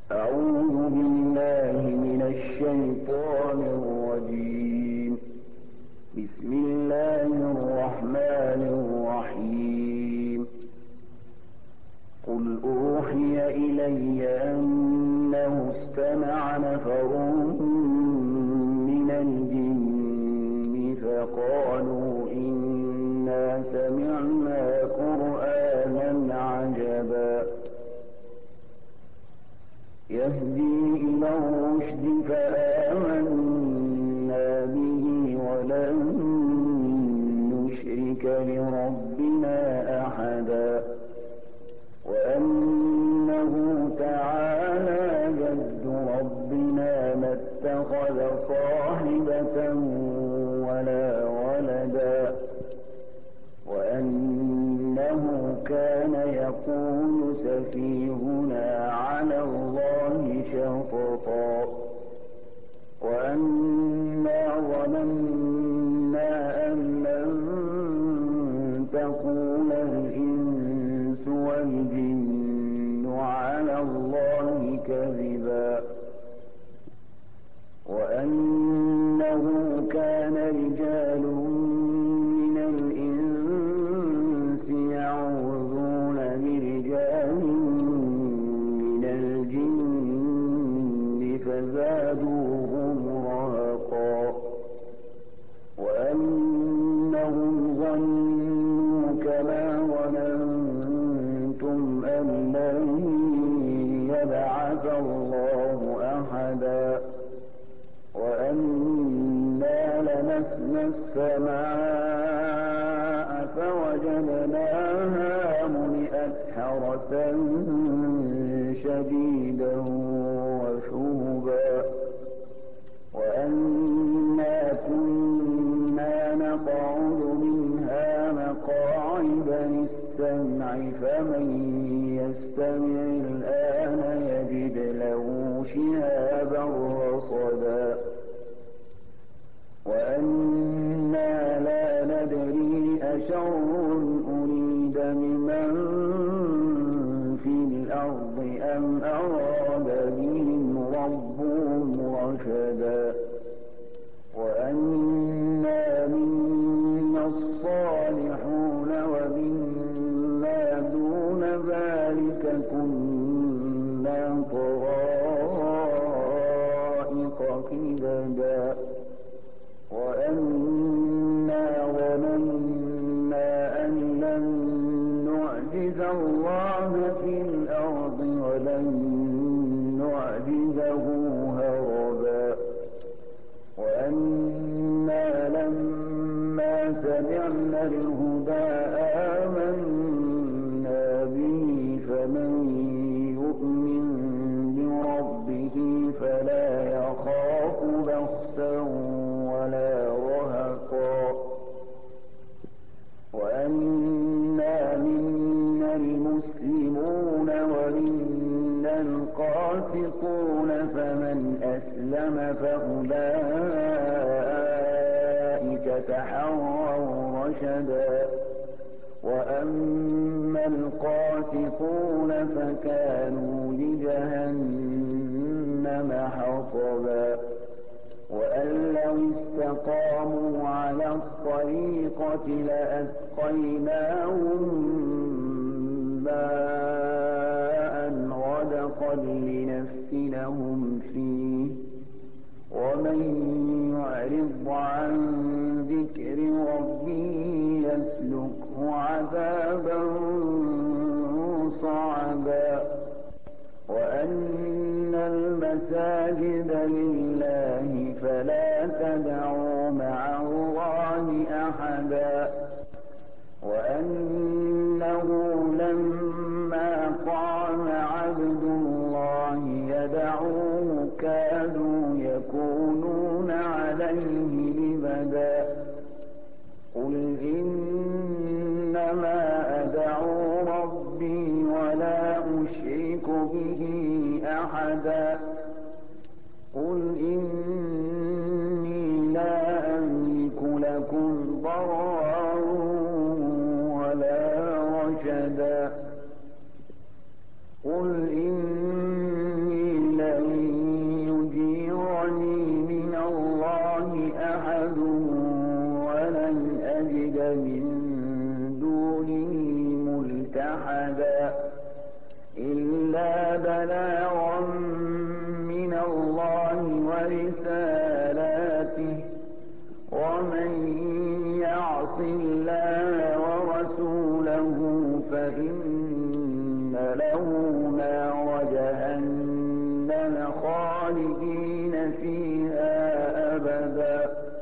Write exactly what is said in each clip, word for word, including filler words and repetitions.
أعوذ بالله من الشيطان الرجيم. بسم الله الرحمن الرحيم. قل أوحي إلي أنه استمع نفر من الجن فقالوا إنا سمعنا قرآنا عجبا يهدي إلى الرشد فآمنا به ولن نشرك بربنا أحدا وأنه تعالى جد ربنا ما اتخذ صاحبة ولا ولدا وأنه كان يقول سفيهنا على الله شططا وأنا ظننا أن لن تقول الإنس والجن على الله كذبا وأنه كان رجال من الإنس يعوذون برجال من الجن فزادوهم رهقا وأنهم ظنوا كما ظننتم أن لن يبعث الله أحدا وأنا لمسنا السماء فوجدناها ملئت حرسا شديدا وشهبا وأنا كنا نقعد منها مقاعد للسمع فمن يستمع الآن يجد له شهابا رصدا وأنا لا ندري أشر أريد بمن في الأرض أم أراد بهم ربهم رشدا وأنا منا الصالحون ومنا دون ذلك كنا طرائق قددا وأنا ظننا أن لن نعجز الله في الأرض ولن نعجزه هربا وأنا لما سمعنا الهدى آمنا به فمن يؤمن بربه فلا يخاف بخسا ولا رهقا وأنا منا المسلمون ومنا القاسطون فمن أسلم فأولئك تحروا رشدا وأما القاسطون فكانوا لجهنم حطبا وأن لو استقاموا على الطريقة لأسقيناهم ماء غدقا لنفتنهم فيه ومن يعرض عن ذكر ربه يسلكه عذابا صعدا وأن المساجد لله فلا تدعوا مع الله أحدا وأنه لما قام عبد الله يدعوه كادوا يكونون عليه لبدا قل إنما أدعو ربي ولا أشرك به أحدا قل إني لا أملك لكم ضرا ولا رشدا قل إني بلاغا من الله ورسالاته ومن يعص الله ورسوله فإن له نار جهنم خالدين فيها أبدا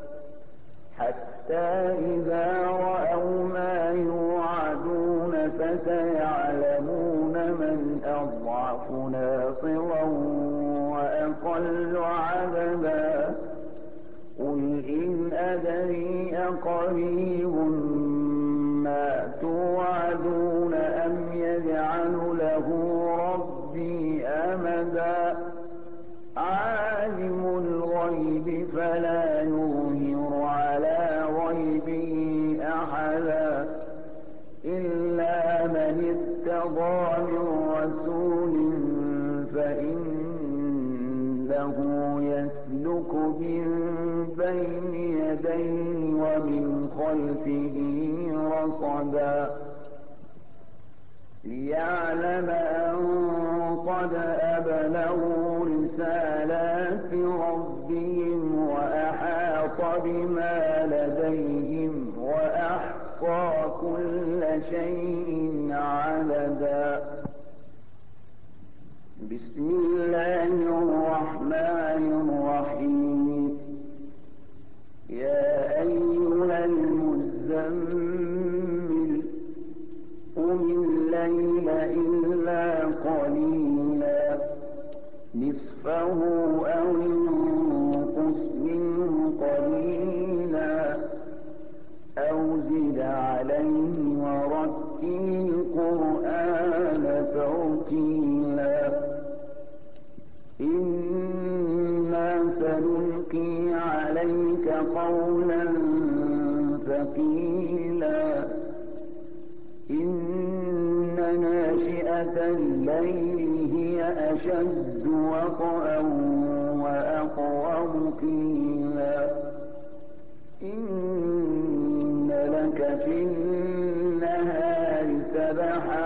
حتى إذا رأوا ما يوعدون فسيعلمون من أضعف ناصرا وأقل عددا قل إن أدري أقريب ما توعدون أم يجعل له ربي أمدا عالم الغيب فلا يظهر على غيبه أحدا إلا من ارتضى من رسول فإنه يسلك من بين يديه ومن خلفه رصدا ليعلم أن قد أبلغوا رسالات ربهم وأحاط بما لديهم وأحصى كل شيء عددا بسم الله الرحمن الرحيم يا أيها المزمل قم الليل إلا قليلا نصفه أو انقص منه قليلا أو زد عليه ورتل القرآن ترتيلا إنا سنلقي عليك قولا ثقيلا إن ناشئة الليل هي أشد وطئا وأقوم قيلا إن لك في النهار سبحا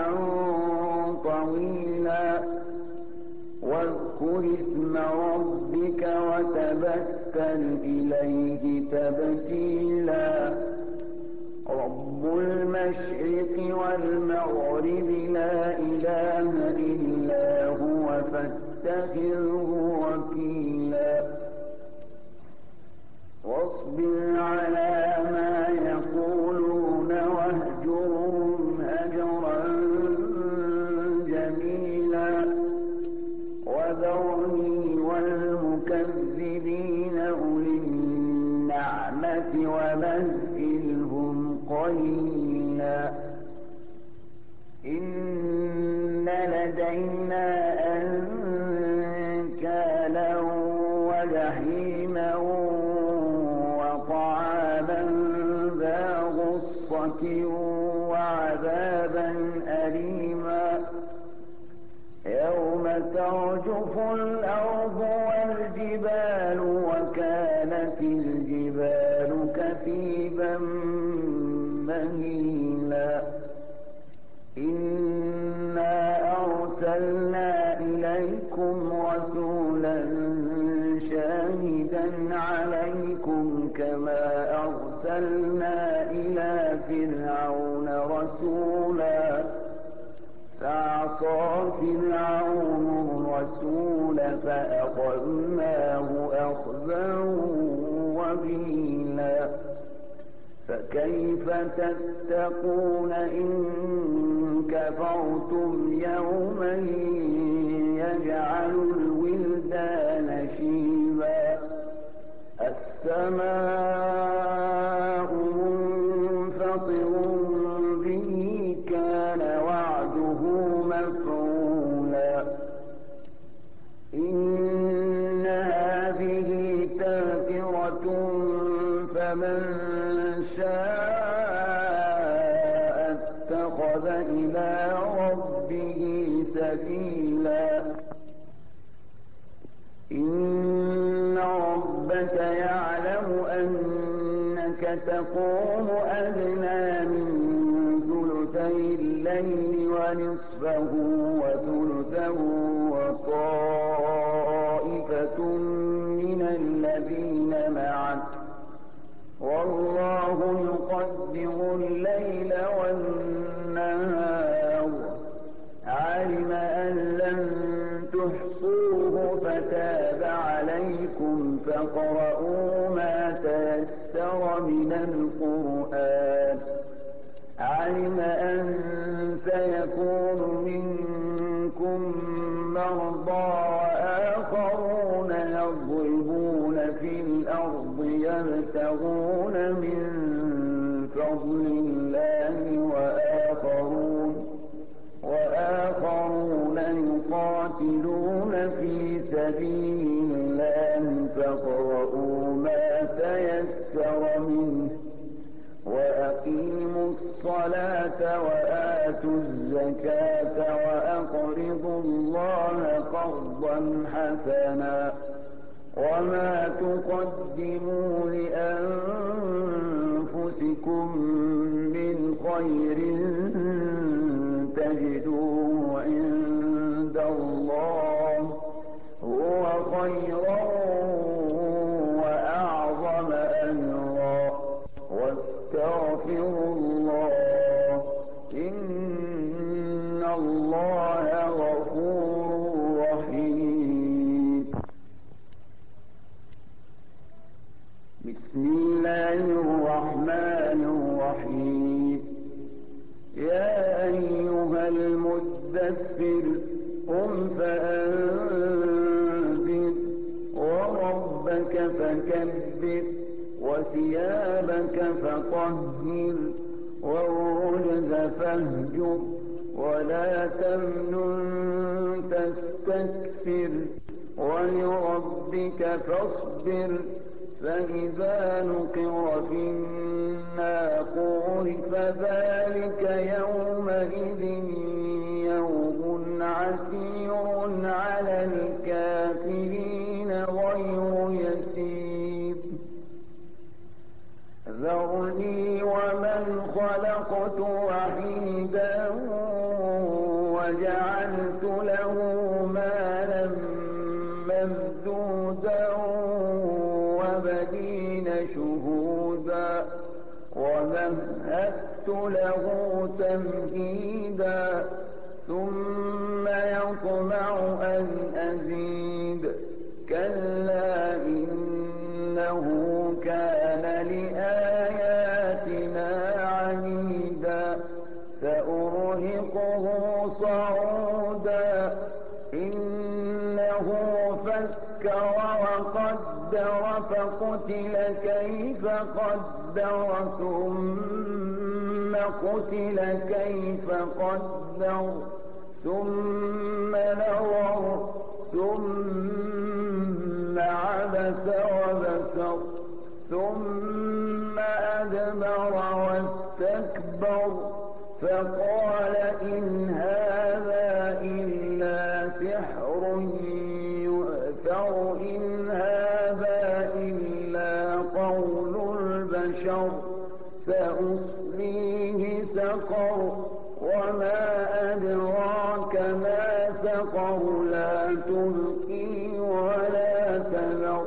طويلا واذكر اسم ربك وتبتل إليه تبتيلا رب المشرق والمغرب لا إله إلا هو فاتخذه وكيلا واصبر على ما يقولون واهجرهم هجرا جميلا وذرني والمكذبين أولي النعمة ومهلهم قليلا إن لدينا أنكالا وجحيما وطعاما ذا غصة وعذابا أليما يوم ترجف الأرض والجبال وكانت الجبال كثيبا مهيلا إنا أرسلنا إليكم رسولا شاهدا عليكم كما أرسلنا إلى فرعون رسولا فعصى فرعون الرسول فأخذناه أخذا وبيلا فكيف تتقون إن كفرتم يوما يجعل الولدان شيبا السماء منفطر به كان وعده مفعولا إن هذه تذكرة فمن شاء اتخذ إلى ربه سبيلا إن ربك يعلم أنك تقوم أدنى من ثلثي الليل ونصفه وثلثه يقدر الليل والنهار علم أن لن تحصوه فتاب عليكم فاقرؤوا ما تيسر من القرآن علم أن سيكون منكم مرضى وآخرون يضربون في الأرض يبتغون من فضل الله وآخرون وآخرون يقاتلون في سبيل الله فاقرؤوا ما تيسر منه وأقيموا الصلاة وآتوا الزكاة وأقرضوا الله قرضا حسنا وما تقدموا لأنفسكم من خير تجدوه عند الله هو خيرا وأعظم أجرا واستغفروا الله إن الله غفور رحيم. بسم الله الرحمن الرحيم. يا أيها المدثر قم فأنذر وربك فكبر وثيابك فطهر والرجز فاهجر ولا تمنن تستكثر ولربك فاصبر فإذا نقر في الناقور فذلك يومئذ يوم عسير على الكافرين غير يسير. ذرني ومن خلقت وحيدا وجعلت له مالا ممدودا وبنين شهودا ومهدت له تمهيدا ثم يطمع أن أزيد كلا إنه كان لآياتنا عنيدا سأرهقه صعودا إنه فكر وقدر فقتل كيف قدر ثم قتل كيف قدر ثم نظر ثم عبس وبسر ثم أدبر واستكبر فقال إن هذا إلا سحر يؤثر إن هذا إلا قول البشر سأصليه سقر وما أدراك ما سقر لا تبقي ولا تذر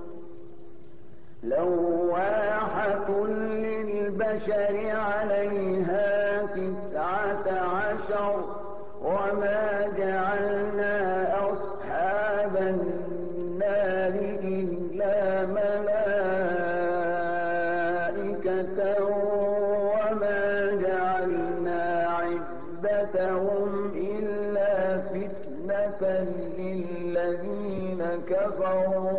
لواحة للبشر عليها تسعة عشر وما جعلنا أصحاب النار إلا ملائكة وما جعلنا عدتهم إلا فتنة للذين كفروا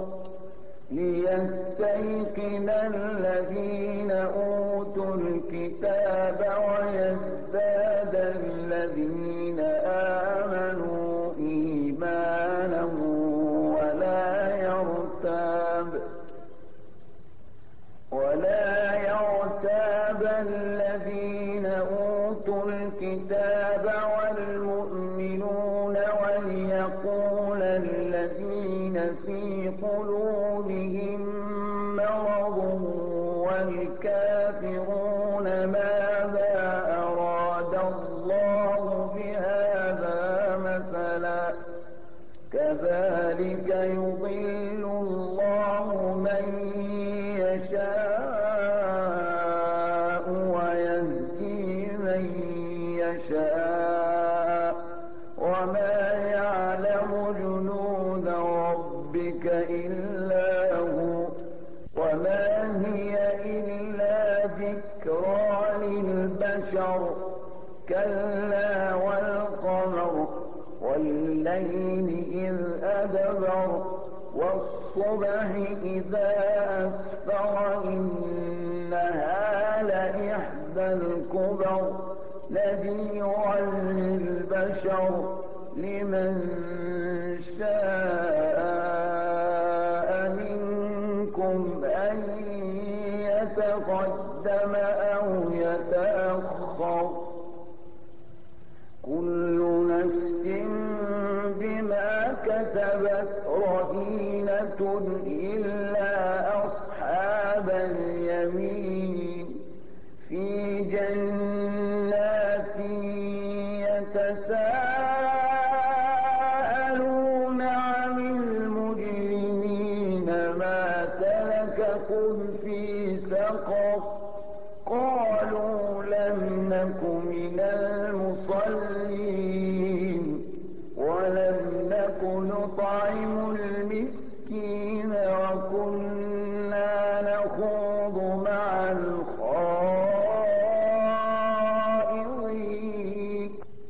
ليستيقن الذين أوتوا الكتاب ويزداد الذين آمنوا إيمانا ولا يرتاب ولا يرتاب الذين أوتوا الكتاب والمؤمنون وليقول الذين في قلوبهم مرض والكافرون ماذا أراد الله بهذا مثلا كذلك يضل الله من يشاء ربك إلا هو وما هي إلا ذكرى للبشر كلا والقمر والليل إذ أدبر والصبح إذا أسفر إنها لإحدى الكبر نذيرا للبشر لمن شاء منكم أن يتقدم أو يتأخر كل نفس بما كسبت رهينة إلا أصحاب اليمين في جنات يتساءلون عن المجرمين ما سلككم في سقر قالوا لم نك من المصلين ولم نك نطعم المسكين وكنا نخوض مع الخائضين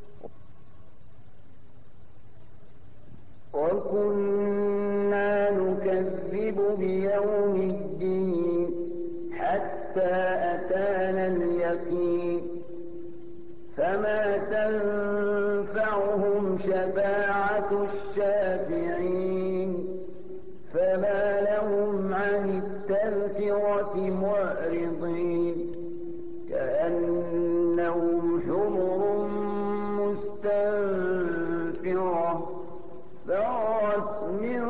وكنا نكذب بيوم الدين حتى أتانا اليقين فما تنفعهم شفاعة الشافعين فما لهم عن التذكرة معرضين كأنهم حمر مستنفرة فرت من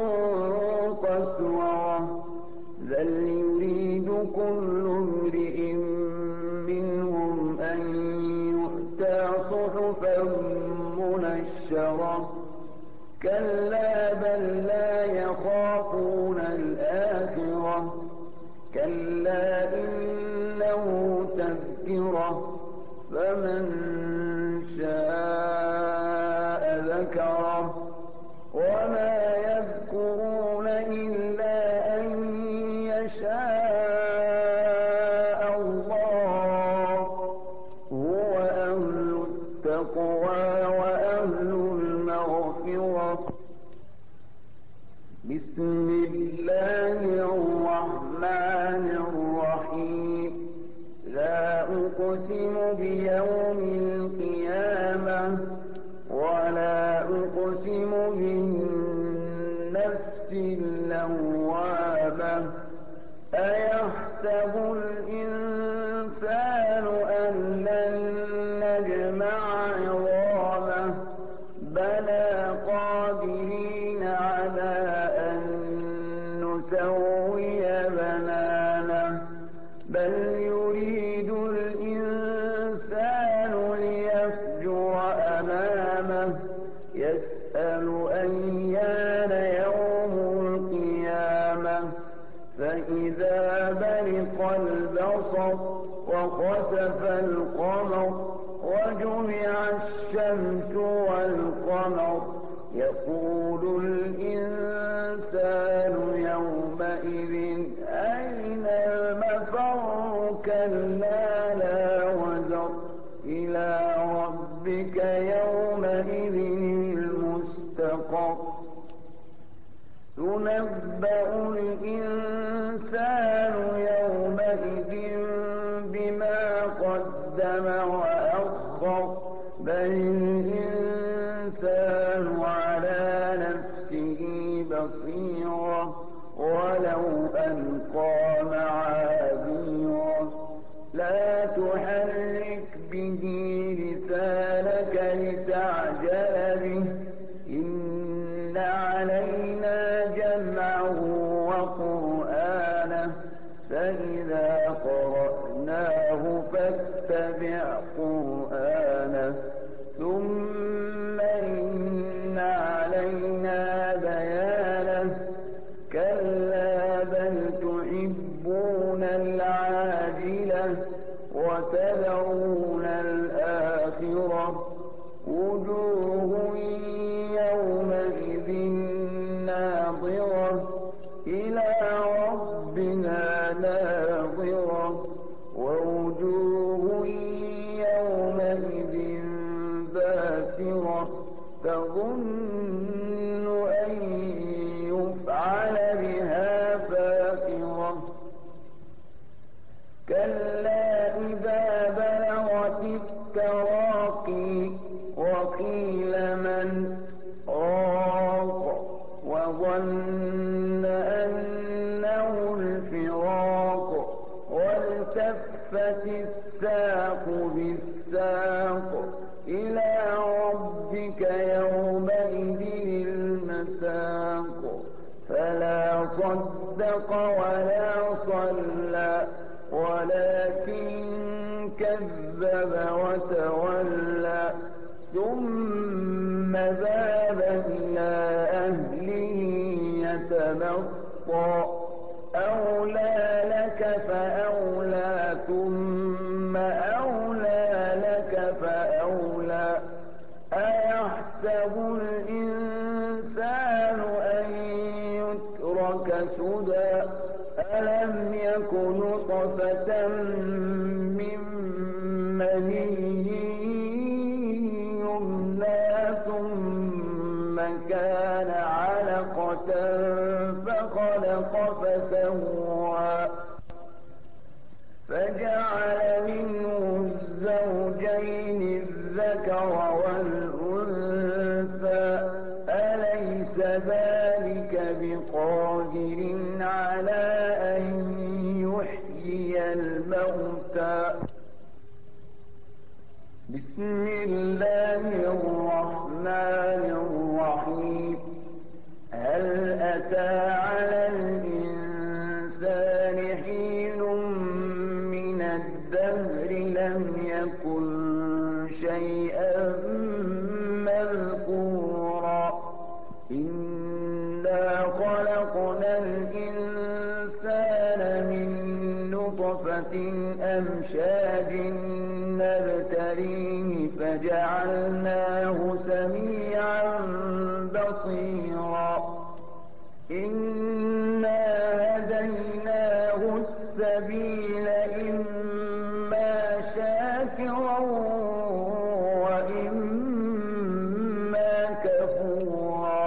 قسورة بل يريد كل امرئ منهم أن يؤتى صحفا منشرة كلا بل لا يخافون الآخرة كلا إنه تذكرة فمن شاء ذكره وما يذكرون إلا أن يشاء الله هو أهل التقوى وأهل المغفرة بسم الله الرحمن الرحيم لا أقسم بيوم القيامة ولا أقسم بالنفس اللوامة أيحسب الإنسان أن لن نجمع عظامه بلى قادرين على أن نسوي بنانه بل يريد الإنسان ليفجر أمامه يسأل أيان يوم القيامة فإذا برق البصر وخسف القمر وجمع الشمس والقمر يقول الإنسان يومئذ أين المفر كلا لا وزر إلى ربك يومئذ المستقر ينبأ الإنسان يومئذ بما قدم وأخر بل الإنسان على نفسه بصيرة ولو ألقى معاذيره لا تحرك به لسانك لتعجل به إن علينا جمعه وقرآنه فإذا قرأناه فاتبع قرآنه ثم إن علينا بيانه كلا بل تحبون العاجلة وتذرون الآخرة إلى ربها ناظرة ووجوه يومئذ باسرة تظن أن يفعل بها فاقرة كلا إذا بلغت التراقي وقيل من راق وظن أنه الفراق والتفت الساق بالساق إلى ربك يومئذ المساق فلا صدق ولا صلى ولكن كذب وتولى ثم ذهب إلى أهله يتمطى أولى لك فأولى ثم أولى لك فأولى أيحسب الإنسان أن يترك سدى ألم يك نطفة من مني يمنى ثم كان علقة فخلق فسوى فجعل منه الزوجين الذكر والأنثى أليس ذلك بقادر على أن يحيي الموتى بسم الله الرحمن الرحيم هل أتى على الإنسان حين من الدهر لم يكن شيئا مذكورا إنا خلقنا الإنسان من نطفة أمشاج نبتليه فجعلناه سميعا بصيرا إنا هديناه السبيل إما شاكرا وإما كفورا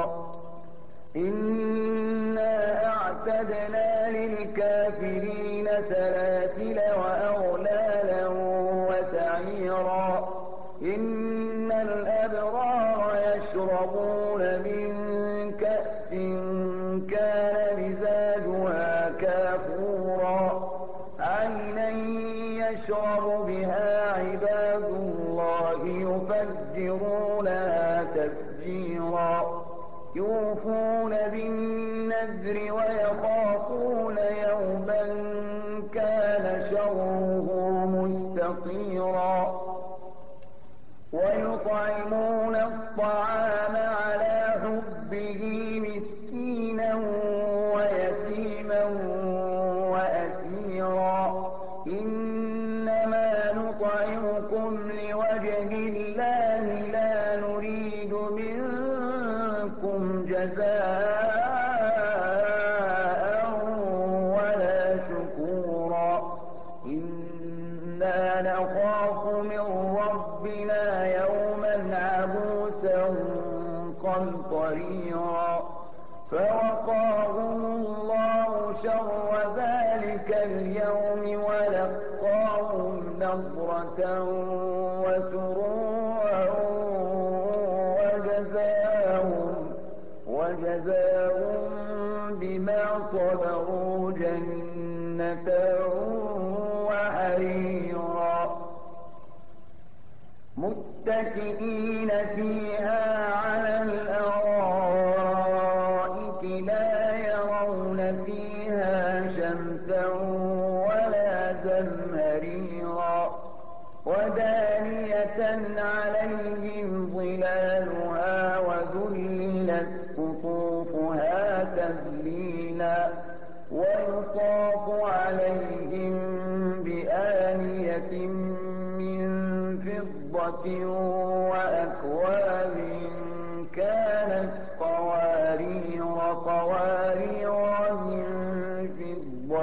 إنا أعتدنا للكافرين سلاسل وأغلالا وسعيرا إن الأبرار يشربون من كأس كان مزاجها كافورا عينا يشرب بها عباد الله يفجرونها تفجيرا يوفون بالنذر ويخافون يوما كان شره مستطيرا ويطعمون الطعام على حبه مسكينا ويتيما وأسيرا إنما نطعمكم لوجه الله لا نريد منكم جزاء ولا شكورا إنا نخاف من ربنا يوما عبوسا قمطريرا فوقاهم الله شر ذلك اليوم ولقاهم نضرة وسرورا وجزاهم وجزاهم بما صبروا جنة وحريرا متكئين فيها على الأرائك لا يرون فيها شمسا ولا زمهريرا ودانية عليهم ظلالها وذللت قطوفها تذليلا ويطاف عليهم بآنية من فضة وأكواب كانت قوارير قوارير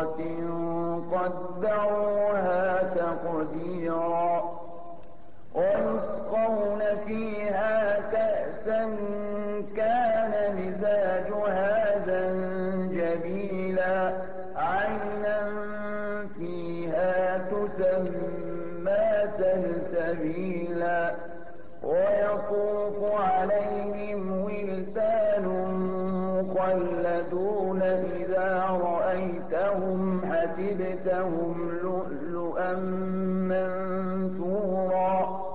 فِضَّةٍ قَدَّرُوهَا تَقْدِيرًا وَيُسْقَوْنَ فِيهَا كَأْسًا كَانَ مِزَاجُهَا زَنجَبِيلًا عَيْنًا فِيهَا تُسَمَّىٰ سَلْسَبِيلًا وَيَطُوفُ عَلَيْهِمْ وِلْدَانٌ مُّخَلَّدُونَ إِذَا رَأَيْتَهُمْ حَسِبْتَهُمْ لُؤْلُؤًا مَّنثُورًا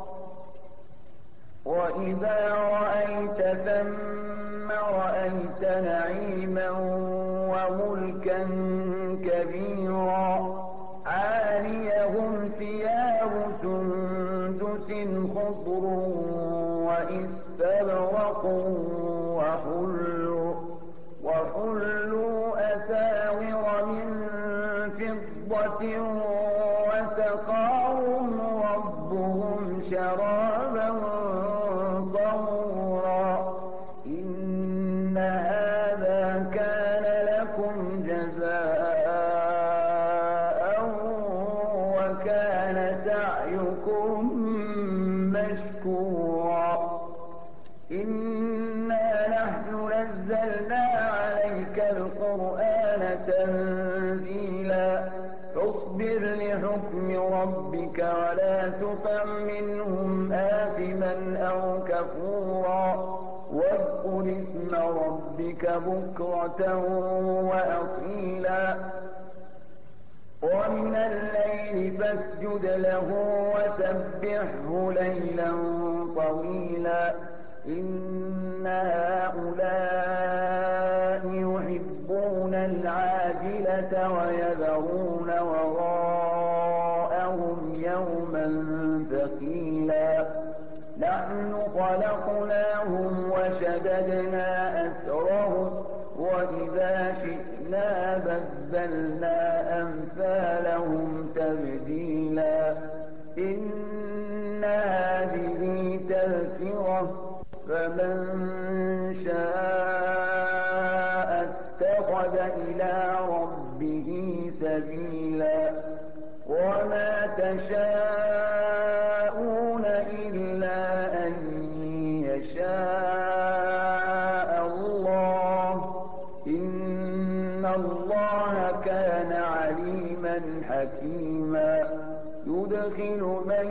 وَإِذَا رَأَيْتَ ثَمَّ رَأَيْتَ نَعِيمًا وَمُلْكًا كَبِيرًا عَالِيَهُمْ ثِيَابُ سُندُسٍ خُضْرٌ وَإِسْتَبْرَقٌ وَحُلُّوا وَحُلُّوا أَسَاوِرَ مِن فِضَّةٍ وَسَقَاهُمْ رَبُّهُمْ شَرَابًا طَهُورًا إِنَّ هَٰذَا كَانَ لَكُمْ جَزَاءً وَكَانَ سَعْيُكُم مَّشْكُورًا إِنَّا نَحْنُ نَزَّلْنَا عَلَيْكَ الْقُرْآنَ تَنزِيلًا فاصبر لحكم ربك ولا تطع منهم آثما أو كفورا واذكر اسم ربك بكرة وأصيلا ومن الليل فاسجد له وسبحه ليلا طويلا إن هؤلاء يحبون العاجلة ويذرون وراءهم يوما ثقيلا نحن خلقناهم وشددنا أسرهم وإذا شئنا بدلنا أمثالهم تبديلا إن هذه تذكرة فمن شاء اتخذ إلى ربه سبيلا وما تشاءون إلا أن يشاء الله إن الله كان عليما حكيما يدخل من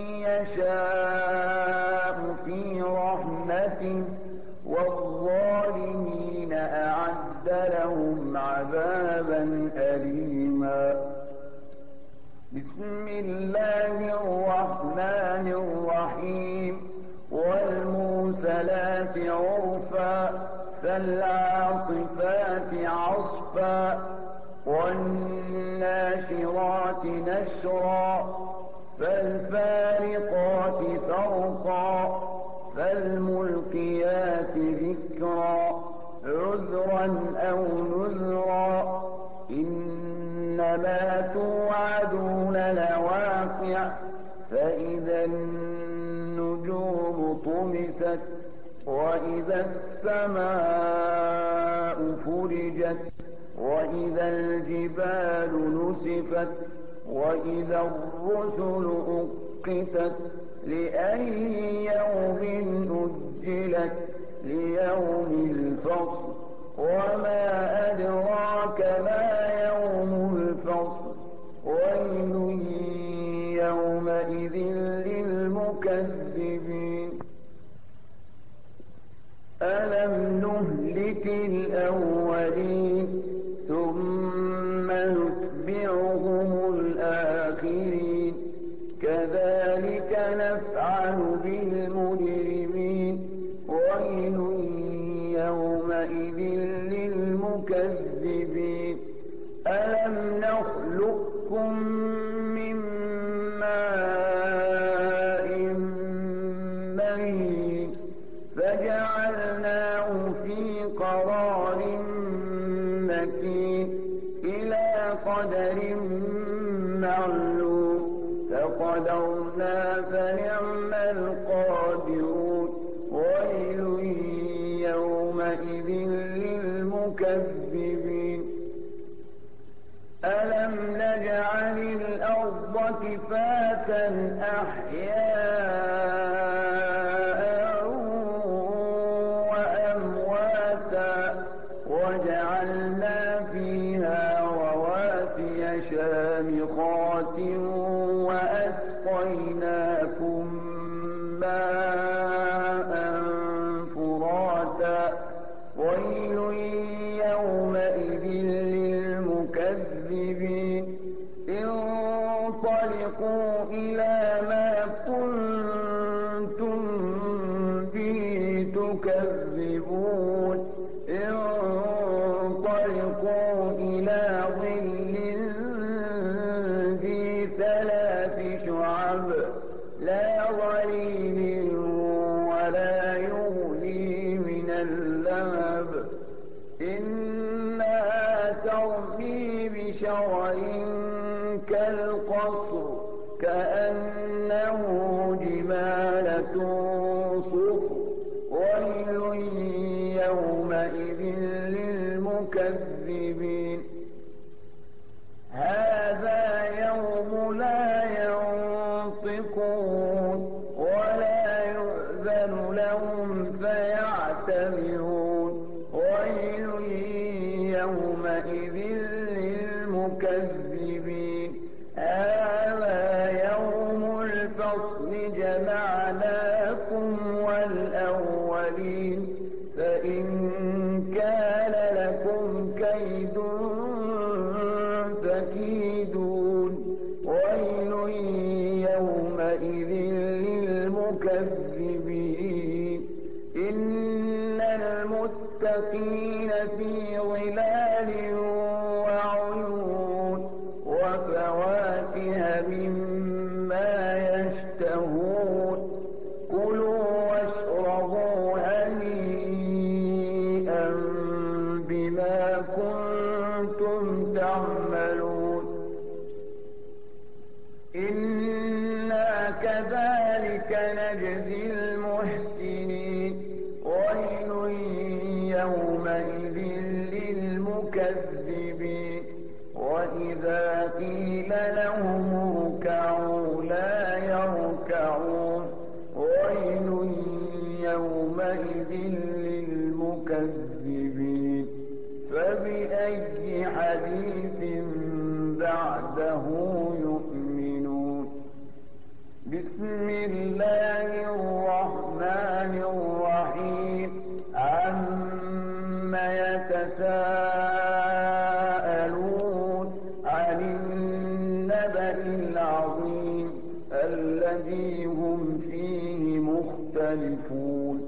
يشاء في رحمته والظالمين أعد لهم عذابا أليما بسم الله الرحمن الرحيم والمرسلات عرفا فالعاصفات عصفا والناشرات نشرا فالفارقات فرقا فالملقيات ذكرا عذرا أو نذرا إنما توعدون لواقع فإذا النجوم طمست وإذا السماء فرجت وإذا الجبال نسفت وإذا الرسل أقتت لأي يوم أجلت ليوم الفصل وما أدراك ما يوم الفصل ويل يومئذ للمكذبين ألم نهلك الأولين ثم نتبعهم الآخرين كذلك نفعل بالمجرمين ويل يومئذ للمكذبين ألم نخلقكم من ماء مهين فجعلناه في قرار مكين إلى قدر معلوم فقدرنا فنعم القادرون ويل يومئذ للمكذبين ألم نجعل الأرض كفاتا أحياء وأمواتا وجعلنا فيها رواسي شامخات وأسقيناكم ماء فراتا ويل يومئذ للمكذبين انطلقوا إلى ما كنتم به تكذبون انطلقوا إلى ظل ذي ثلاث شعب لا ظليل ولا يغني من اللهب إنها ترمي بشرر كالقصر كأنه جمالة صفر ويل يومئذ للمكذبين هذا يوم لا ينطقون ولا يؤذن لهم فيعتذرون ويل يومئذ للمكذبين هذا يوم الفصل جمعناكم والأولين فإن كان لكم كيد فكيدون ويل يومئذ للمكذبين إن المتقين في ظلال وعيون وفواكه مما يشتهون كلوا واشربوا هنيئا بما كنتم تعملون إنا كذلك نجزي المحسنين ويل يومئذ للمكذبين وإذا قيل لهم اركعوا لا يركعون ويل يومئذ للمكذبين فبأي حديث بعده يؤمنون بسم الله الرحمن الرحيم عم يتساءلون عن النبأ العظيم الذي هم فيه مختلفون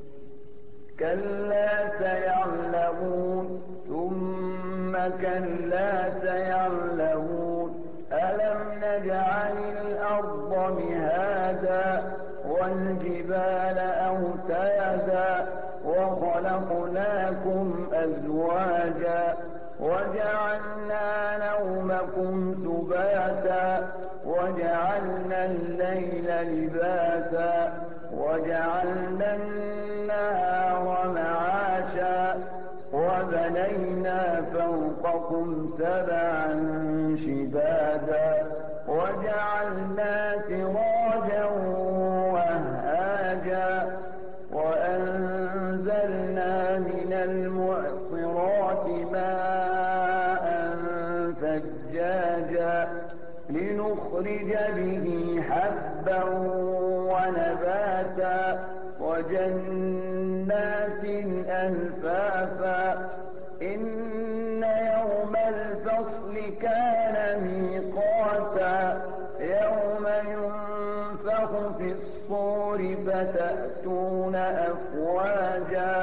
كلا سيعلمون ثم كلا سيعلمون ألم نجعل الأرض مهادا والجبال أوتادا وخلقناكم أزواجا وجعلنا نومكم سباتا وجعلنا الليل لباسا وجعلنا النهار معاشا وبنينا فوقكم سبعا شدادا وجعلنا سراجا وهاجا وأنزلنا من المعصرات ماء ثجاجا لنخرج به حبا ونباتا وجنات ألفافا إن يوم الفصل كان ميقاتا يوم ينفخ في الصور فتأتون أفواجا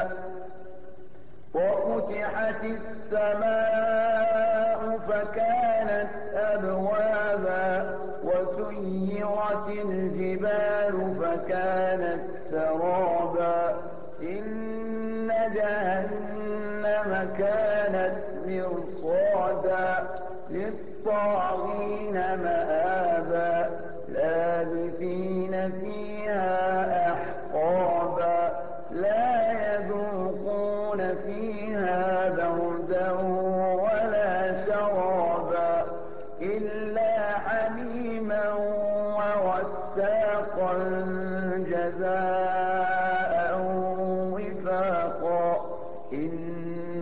وفتحت السماء فكانت أبوابا وسيرت الجبال فكانت سرابا إن جهنم كانت مرصادا للطاغين مآبا لابثين فيها أحقابا لا يذوقون فيها بردا ولا شرابا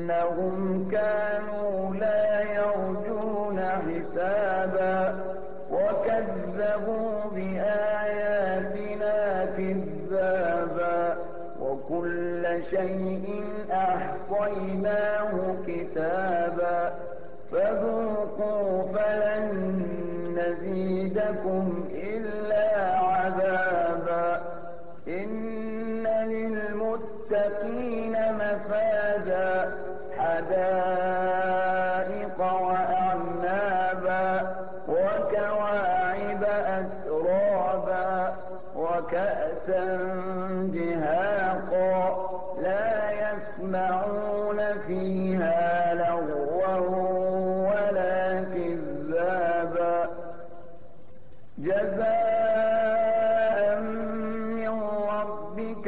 إنهم كانوا لا يرجون حسابا وكذبوا بآياتنا كذابا وكل شيء أحصيناه كتابا فذوقوا فلن نزيدكم إلا عذابا إن للمتقين مفازا حدائق وأعنابا وكواعب أترابا وكأسا دهاقا لا يسمعون فيها لغوا ولا كذابا جزاء من ربك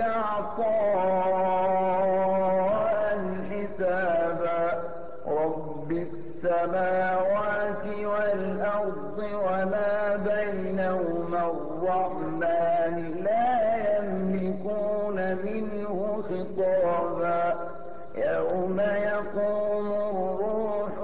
عطاء حسابا رب السماوات والأرض وما بينهما الرحمن لا يملكون منه خطابا يوم يقوم الروح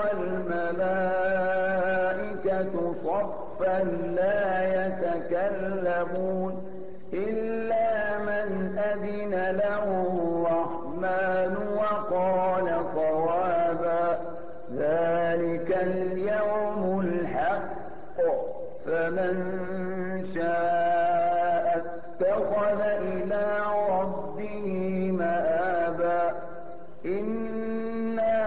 والملائكة صفا لا يتكلمون إلا من أذن له الرحمن وقال صوابا ذلك اليوم الحق فمن شاء اتخذ إلى ربه مآبا إنا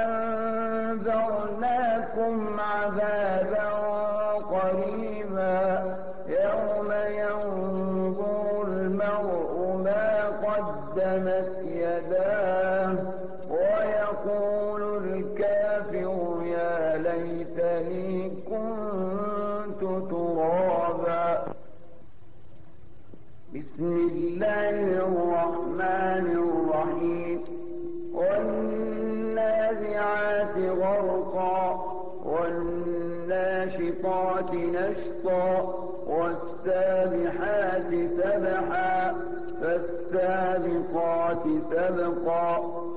أنذرناكم عذابا قريبا يوم ينظر المرء ما قدمت يداه ويقول الكافر يا ليتني كنت ترابا بسم الله الرحمن الرحيم والنازعات غرقا والناشطات نشطا والسابحات سبحا فالسابقات سبقا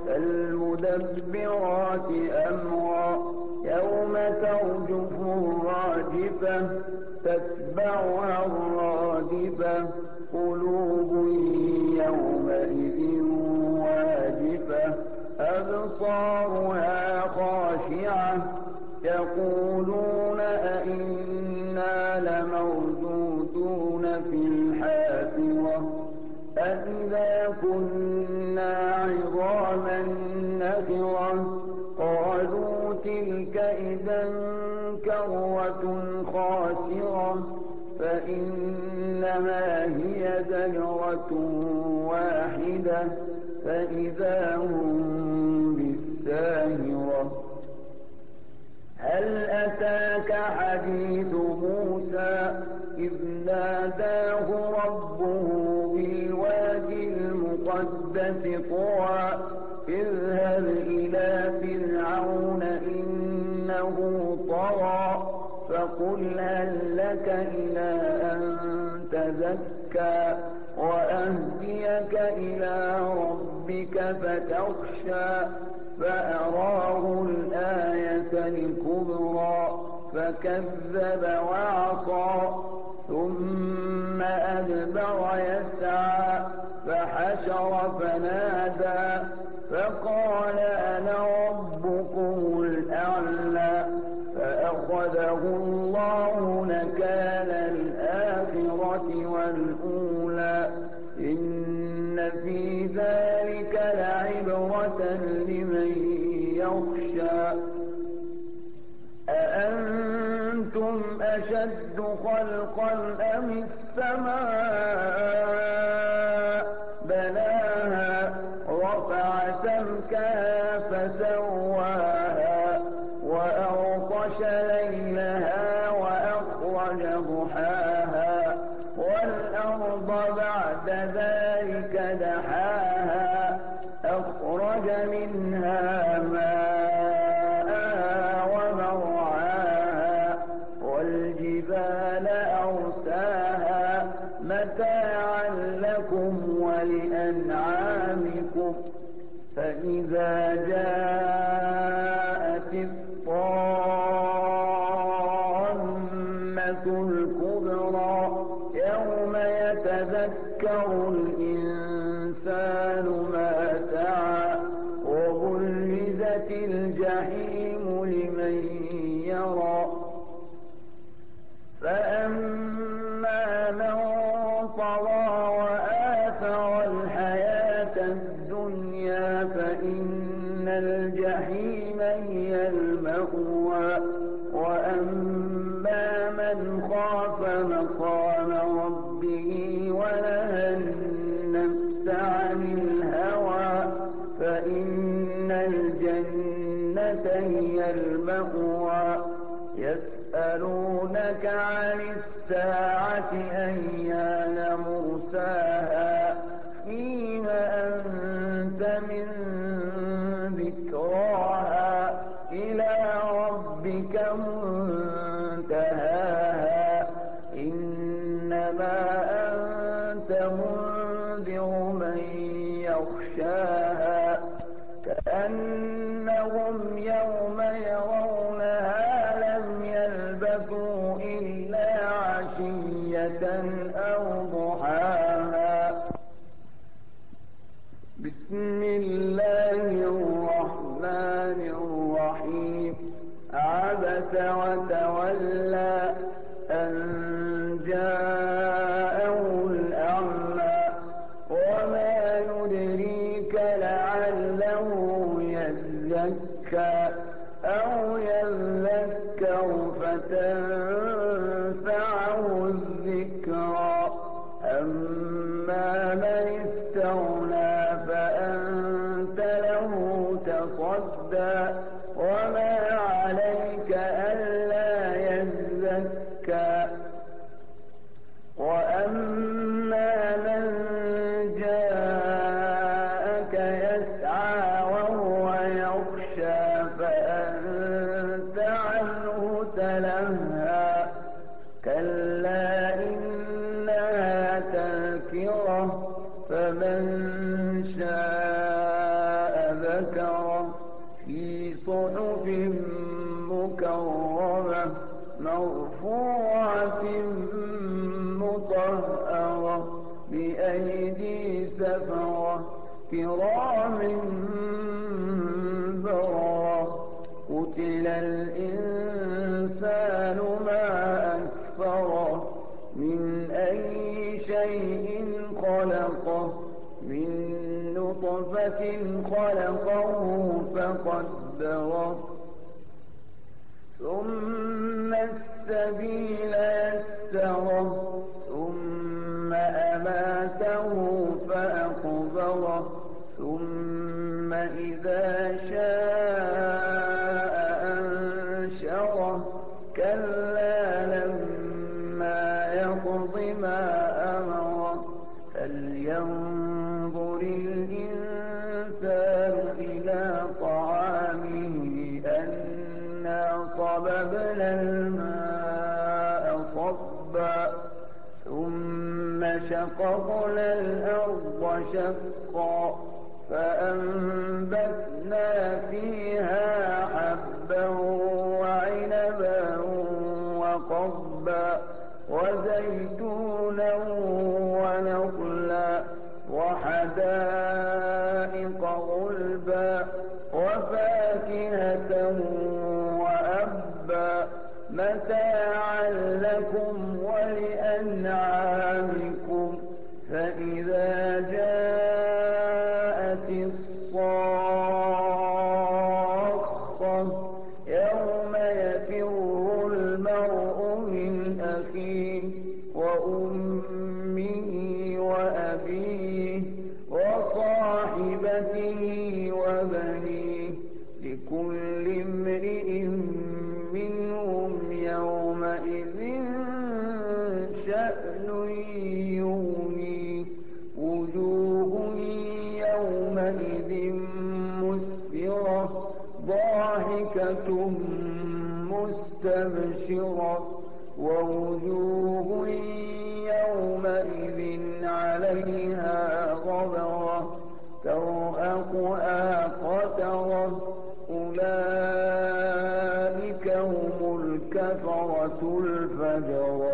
فالمدبرات أمرا يوم ترجف الراجفة تتبعها الرادفة قلوب يومئذ واجفة أبصارها خاشعة يقولون أئنا لمردودون في الحافرة أئذا كنا عظاما نخرة قالوا تلك إذا كرة خاسرة فإنما هي زجرة واحدة فإذا هم بالساهرة هل أتاك حديث موسى إذ ناداه ربه بالوادي المقدس طوى اذهب إلى فرعون إنه طغى فقل هل لك إلى أن تزكى وأهديك إلى ربك فتخشى فأراه الآية الكبرى فكذب وعصى ثم أدبر يسعى فحشر فنادى فقال أنا ربكم الأعلى فأخذه الله نكال الآخرة والأولى إن في ذلك لعبرة لمن يخشى أأنتم أشد خلقا أم السماء بناها رفع سمكها فسواها وأغطش ليلها وأخرج ضحاها والأرض بعد ذلك دحاها أخرج منها ماءها ومرعاها والجبال أرساها متاعا لكم ولأنعامكم فإذا جاء وبرزت الجحيم لمن يرى فأما من طغى وآثر الحياة الدنيا فإن الجحيم هي المأوى وأما من خاف مقام ربه ونهى النفس عن الهوى فإن الجنة هي المأوى يسألونك عن الساعة أيان مرساها فيما أنت من ذكراها إلى ربك منتهاها إنما أنت منذر من يخشاها كأنهم يوم يرونها لم يلبثوا إلا عشية أو ضحاها بسم الله الرحمن الرحيم عبس وتولى أن جاءه الأعمى وما يدريك لعله يزكى أو يذكر فتنفعه الذكرى أما من استغنى فأنت له تصدى وما عليك ألا يزكى وأما من جاءك يسعى وهو يخشى فأنت عنه تلهى كلا إنها تذكرة فمن شاء ذكره في صحف مكرمة مرفوعة مطهرة بأيدي سفرة كرام بررة قتل الإنسان ما أكفره من أي شيء خلقه من نطفة خلقه فقدره ثم السبيل يسره ثم أماته فأقبره ثم إذا شاء أنشره كلا لما يقض ما أمره فلينظر الإنسان إلى طعامه أنا صببنا الماء صبا ثم شققنا الأرض شقا فأنبتنا فيها حبا وعنبا وقضبا وزيتونا ونخلا وحدائق غلبا وفاكهة وأبا متاعا لكم ولأنعامكم فإذا جاءت الصاخة يوم يفر المرء من أخيه وأمه وأبيه وصاحبته وبنيه لكل امرئ منهم يومئذ شأن يغنيه وجوه يومئذ مسفرة ضاحكة مستبشرة ووجوه يومئذ عليها غبرة ترهقها قترة أولئك هم الكفرة الفجرة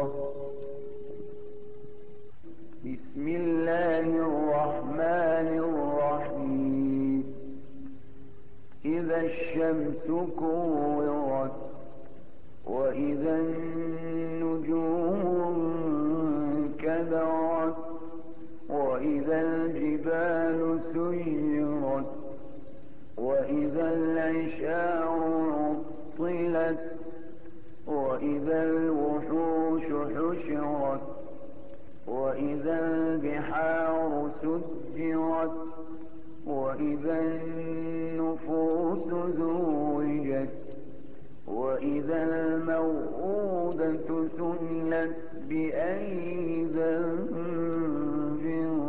بسم الله الرحمن الرحيم إذا وإذا الشمس كورت وإذا النجوم انكدرت وإذا الجبال سيرت وإذا العشار عطلت وإذا الوحوش حشرت وإذا البحار سجرت وإذا النفوس زوجت وإذا الموءودة سئلت بأي ذنب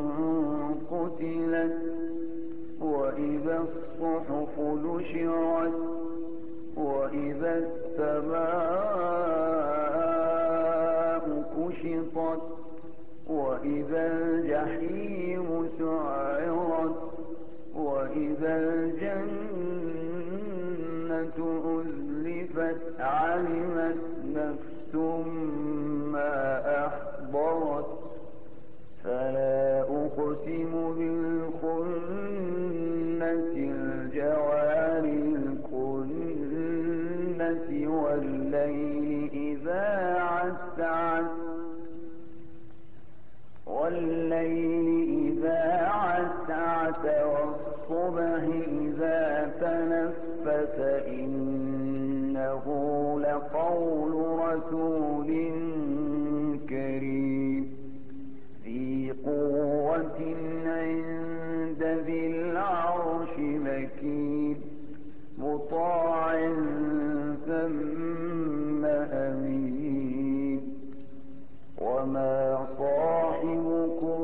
قتلت وإذا الصحف نشرت وإذا السماء كشطت وإذا الجحيم سعرت وإذا الجنة أزلفت علمت نفس ما أحضرت فلا أقسم بالخنس الجوار الكنس والليل إذا عسعس والليل إذا عسعس والصبح إذا تنفس إنه لقول رسول كريم ذي قوة عند ذي العرش مكين مطاع ثم أمين وما صاحبكم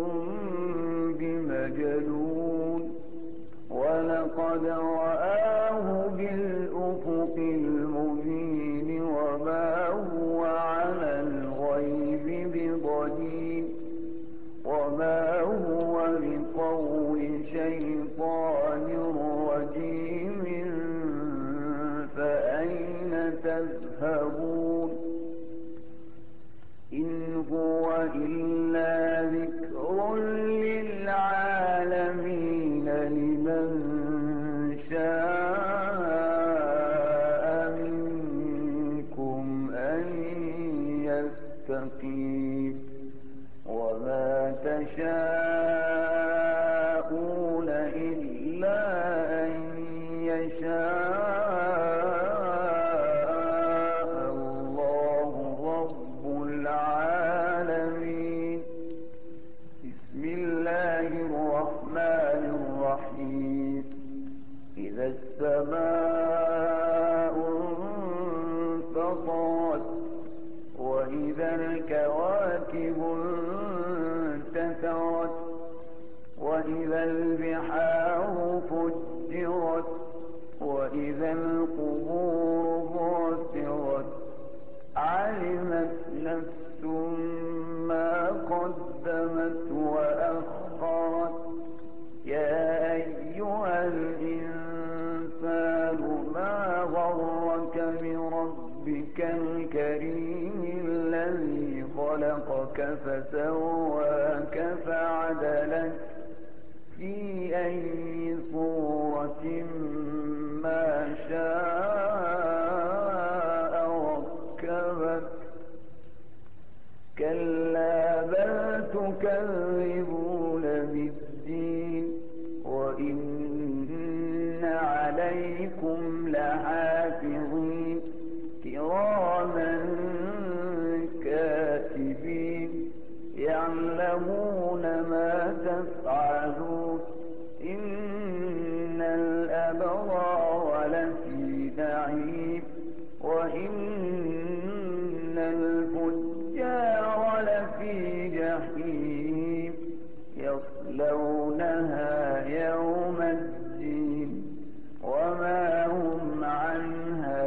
بمجنون ولقد رآه بالأفق المبين وما هو على الغيب بضنين وما هو بقول شيطان رجيم فأين تذهبون إن هو إلا ذكر للعالمين لمن شاء منكم أن يستقيم وما تشاءون إلا أن يشاء الله رب العالمين بسم الله الرحمن الرحيم إذا السماء انفطرت وإذا الكواكب انتثرت وإذا البحار فجرت وإذا القبور بعثرت علمت نفس ما قدمت وأخرت يا أيها الإنسان ما غرك بربك الكريم الذي خلقك فسواك فعدلك في أي صورة ما شاء ركبك كلا بل تكذبون بالدين وإن عليكم لحافظين كراما كاتبين يعلمون ما تفعلون إن الأبرار لفي نعيم وإن الفجار لفي جحيم يصلونها يوم الدين وما هم عنها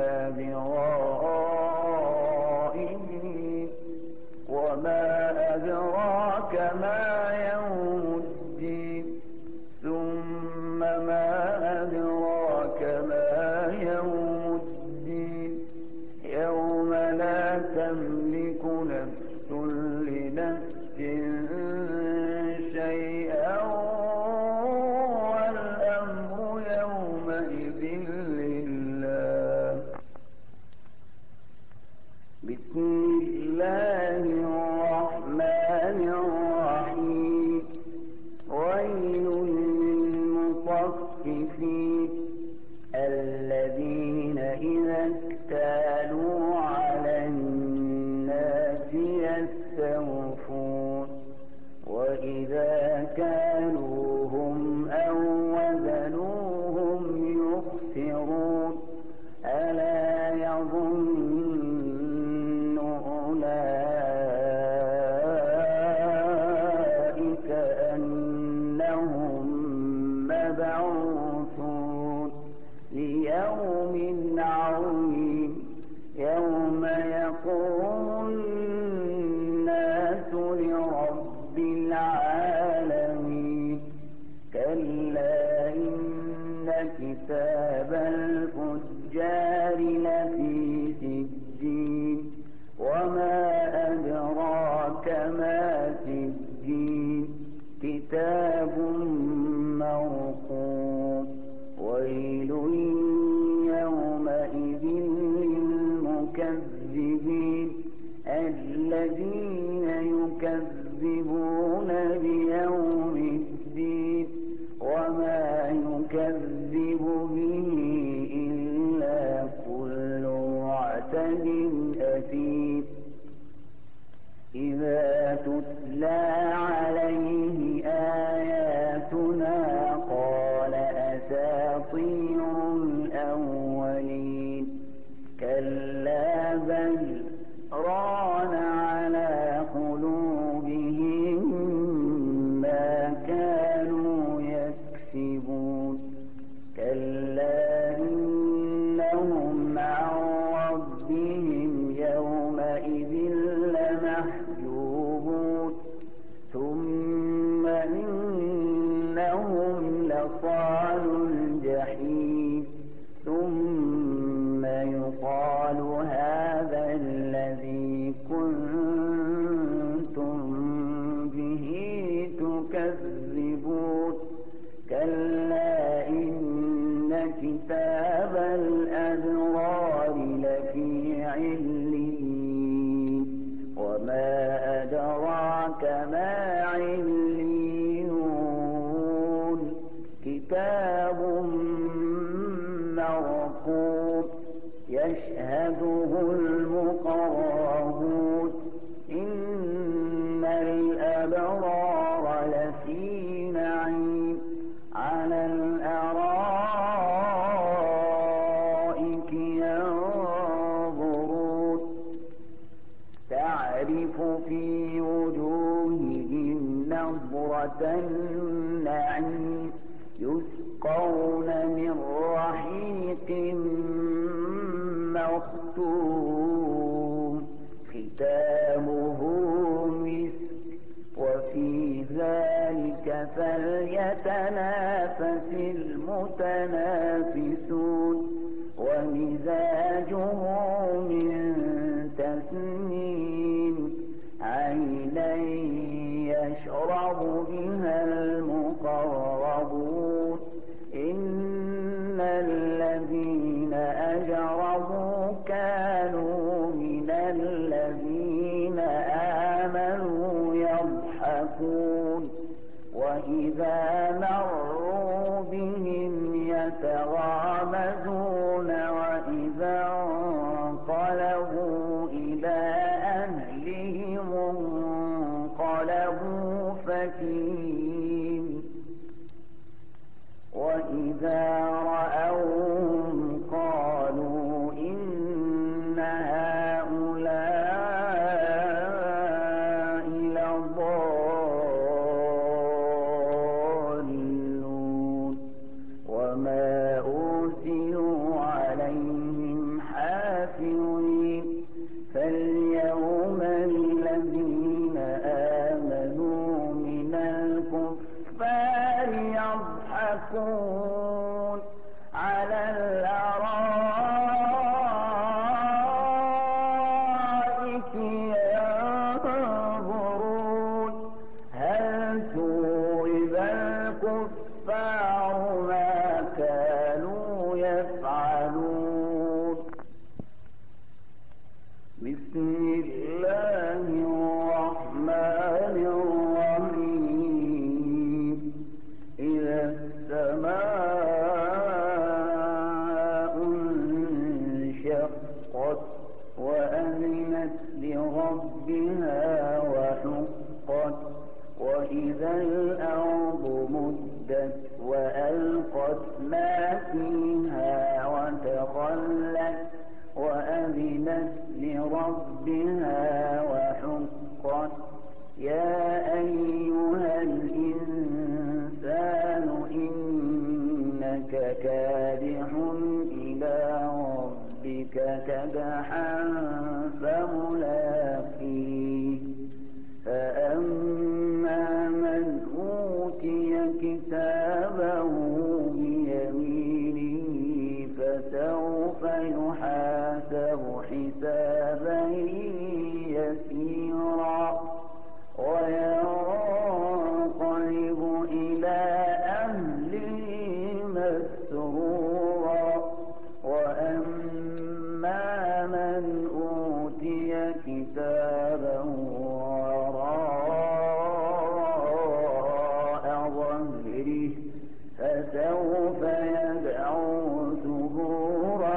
بغائبين وما أدراك ما يوم الدين ثم ما أدراك ما يوم الدين يوم لا تملك نفس لنفس شيئا والأمر يومئذ لله يوم عظيم يوم يقوم الناس لرب العالمين كلا إن كتاب الفجار لفي سجين وما أدراك ما سجين كتاب مرقوم ويل يومئذ للمكذبين الذين يكذبون بيوم الدين وما يكذب به إلا كل معتد أثيم إذا تتلى عليه آياتنا قال أساطير الأولين كلا بل ران على قلوبهم ما كانوا يكسبون كلا إنهم عن ربهم يومئذ لمحجوبون ثم إنهم لصالوا الجحيم ثم يقال هذا الذي كنتم به تكذبون كلا إن كتاب الأبرار لفي عليين وما أدراك ما عليون كتاب مرقوم يشهده المقربون إن الأبرار لفي نعيم على الأرائك ينظرون تعرف في وجوههم نضرة النعيم يسقون من رحيق مختوم ختامه مسك وفي ذلك فليتنافس المتنافسون ومزاجه من تسنيم عينا يشرب بها المقربون إن الذين أجرموا كانوا من الذين آمنوا يضحكون وإذا مروا بهم يتغامزون وإذا انقلبوا إلى أهلهم انقلبوا فكين وإذا رأوهم قالوا إن هؤلاء لضالون وما أرسلوا عليهم حافظين فاليوم الذين آمنوا من الكفار يضحكون على الأرائك ينظرون هل ثوب الكفار ما كانوا يفعلون بسم الله الرحمن الرحيم إذا السماء انشقت وأذنت لربها وحقت وإذا الأرض مدت وألقت ما فيها وتخلت وأذنت لربها وحقت يا أيها الإنسان إنك كادح إلى كدحا فملاقيه فأما من أوتي كتابه بيمينه فسوف يحاسب حسابا يسيرا وينقلب إلى أهله مسرورا وأما من أوتي كتابه وراء ظهره فسوف يدعو ثبورا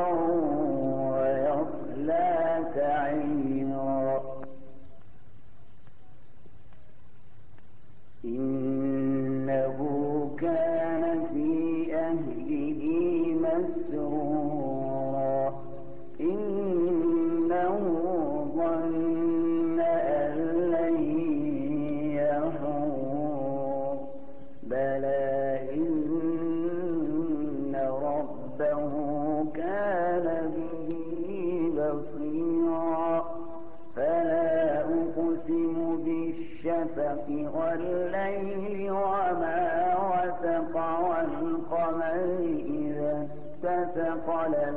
ويصلى سعيرا إنه كان في أهله مسرورا إنه ظن أن لن يحور بلى إن ربه كان به بصيرا فلا أقسم بالشفق والليل وما وسق والقمر إذا اتسق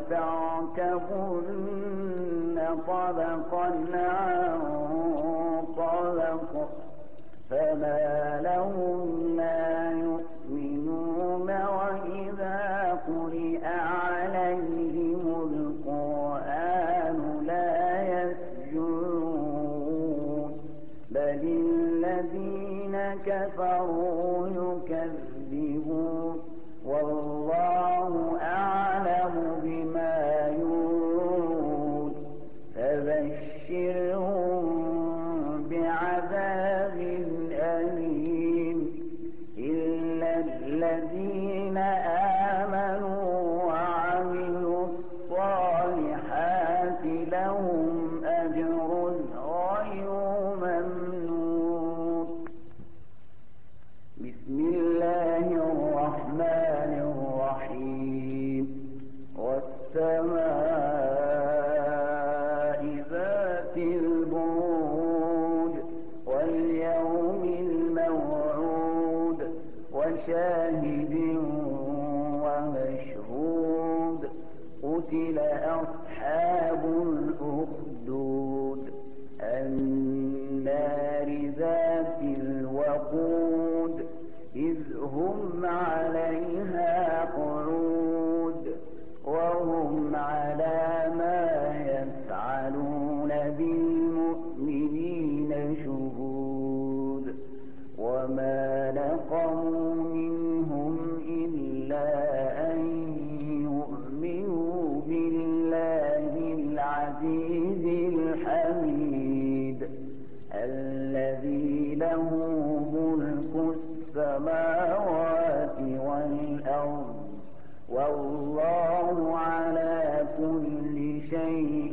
لتركبن طبقا عن طبق فما لهم لا يؤمنون وإذا قرئ عليهم القرآن لا يسجدون بل الذين كفروا يكذبون والله أعلم بما يوعون فبشرهم بعذاب أليم إلا الذين آمنوا وعملوا الصالحات لهم أجر غير ممنون بسم الله الرحمن الرحيم والسماء ذات البروج واليوم الموعود وشاهد ومشهود قتل أصحاب الأخدود النار ذات الوقود إذ هم عليها قعود وهم على ما يفعلون بالمؤمنين شهود وما نقموا منهم إلا أن يؤمنوا بالله العزيز الحميد الذي له ملك السماوات والأرض والله على كل شيء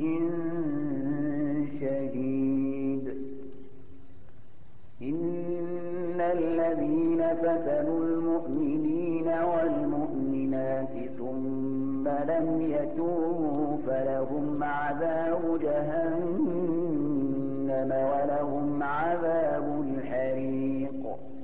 شهيد إن الذين فتنوا المؤمنين والمؤمنات ثم لم يتوبوا فلهم عذاب جهنم ولهم عذاب الحريق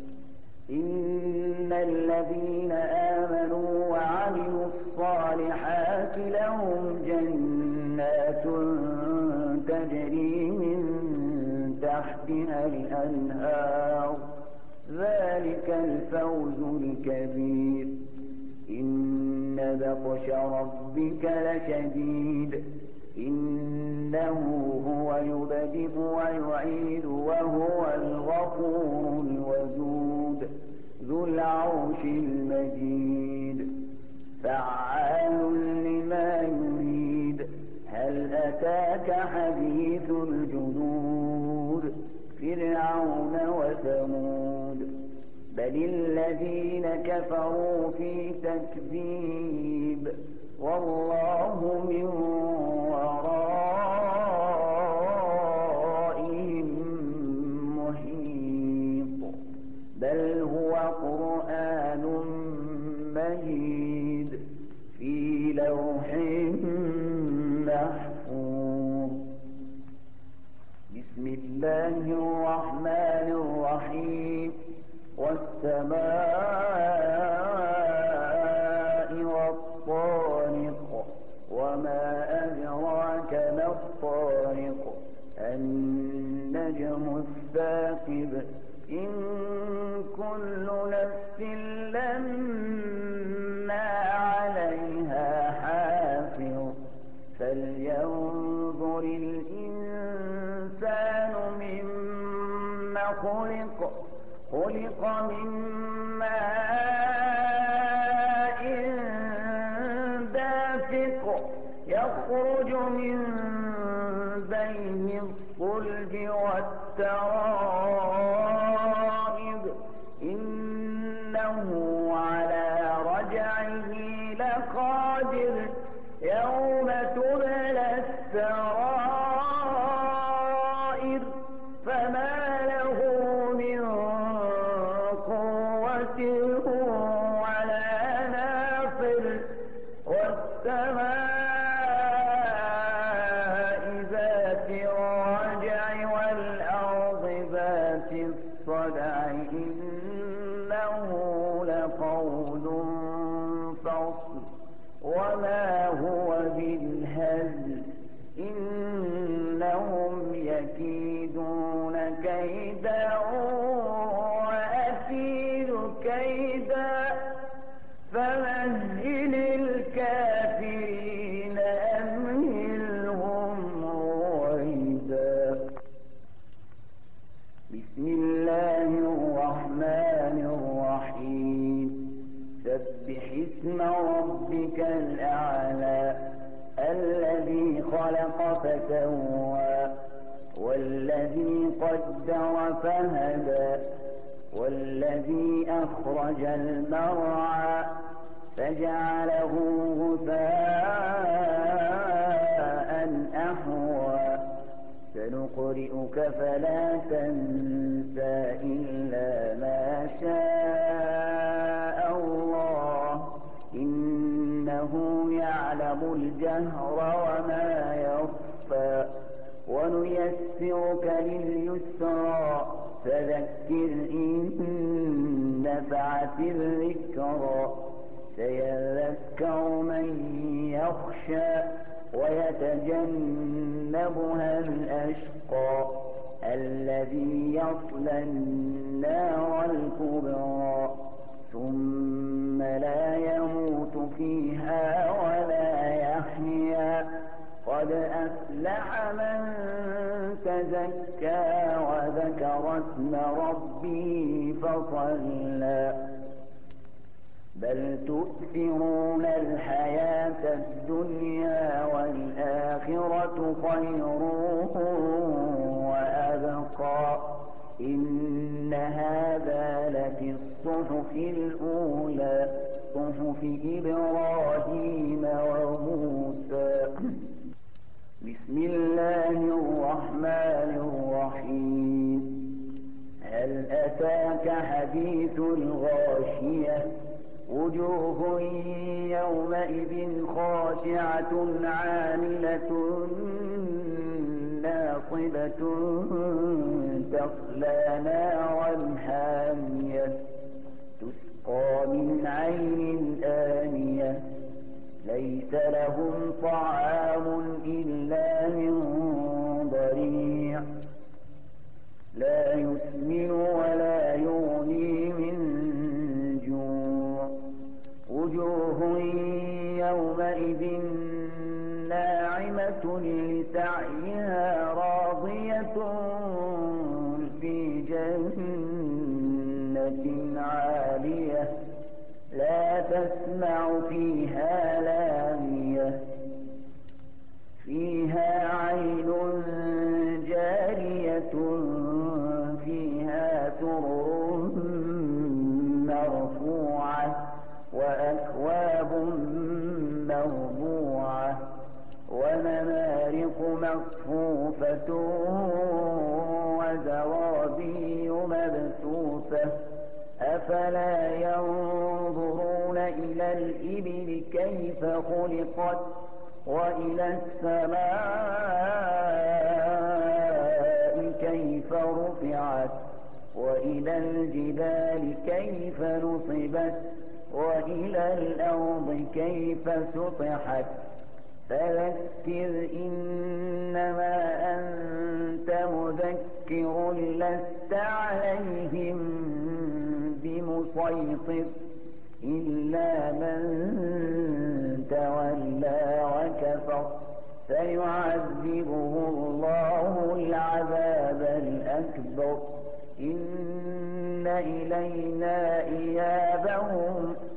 إن الذين آمنوا وعملوا الصالحات لهم جنات تجري من تحتها الأنهار ذلك الفوز الكبير إن بطش ربك لشديد إنه هو يبدئ ويعيد وهو الغفور الودود ذو العرش المجيد فعال لما يريد هل أتاك حديث الجنود فرعون وثمود بل الذين كفروا في تكذيب والله من ورائهم محيط بل هو قرآن مجيد في لوح محفوظ وما أدراك ما الطارق النجم الثاقب إن كل نفس لما عليها حافظ فلينظر الإنسان مما خلق خلق من ماء دافق يخرج من بين الصلب والترائب إنه على رجعه لقادر يوم تبلى السرائر فما له من قوة ولا ناصر والسماء ذات الرجع والأرض ذات الصدع إنه لقول فصل وما هو بالهزل إنهم يكيدون كيدا وأكيد كيدا فمهل الكافرين أمهلهم رويدا بسم الله الرحمن الرحيم سبح اسم ربك الأعلى الذي خلق فسوى والذي قدر فهدى والذي أخرج المرعى فجعله غثاء أحوى سنقرئك فلا تنسى إلا ما شاء الله إنه يعلم الجهر وما يخفى ونيسرك لليسرى فذكر إن نفعت الذكرى سيذكر من يخشى ويتجنبها الأشقى الذي يصلى النار الكبرى ثم لا يموت فيها ولا يحيا قد أفلح من تزكى وذكر اسم ربه فصلى بل تؤثرون الحياة الدنيا والآخرة خير وأبقى إن هذا لفي الصحف الأولى صحف إبراهيم وموسى بسم الله الرحمن الرحيم هل أتاك حديث الغاشية وجوه يومئذ خاشعة عاملة ناصبة تصلى نارا حامية تسقى من عين آنية ليس لهم طعام إلا من ضريع لا يسمن ولا يغني من جوع وجوه يومئذ ناعمة لسعيها راضية في جنة عالية لا تسمع فيها لاغية فيها عين جارية فيها سرر مرفوعة وأكواب موضوعة ونمارق مصفوفة وزرابي مبثوثة أفلا ينظرون إلى الإبل كيف خلقت وإلى السماء كيف رفعت وإلى الجبال كيف نصبت وإلى الأرض كيف سطحت فذكر إنما أنت مذكر لست عليهم بمسيطر إلا من تولى وكفر فيعذبه الله العذاب الأكبر إن إلينا إيابهم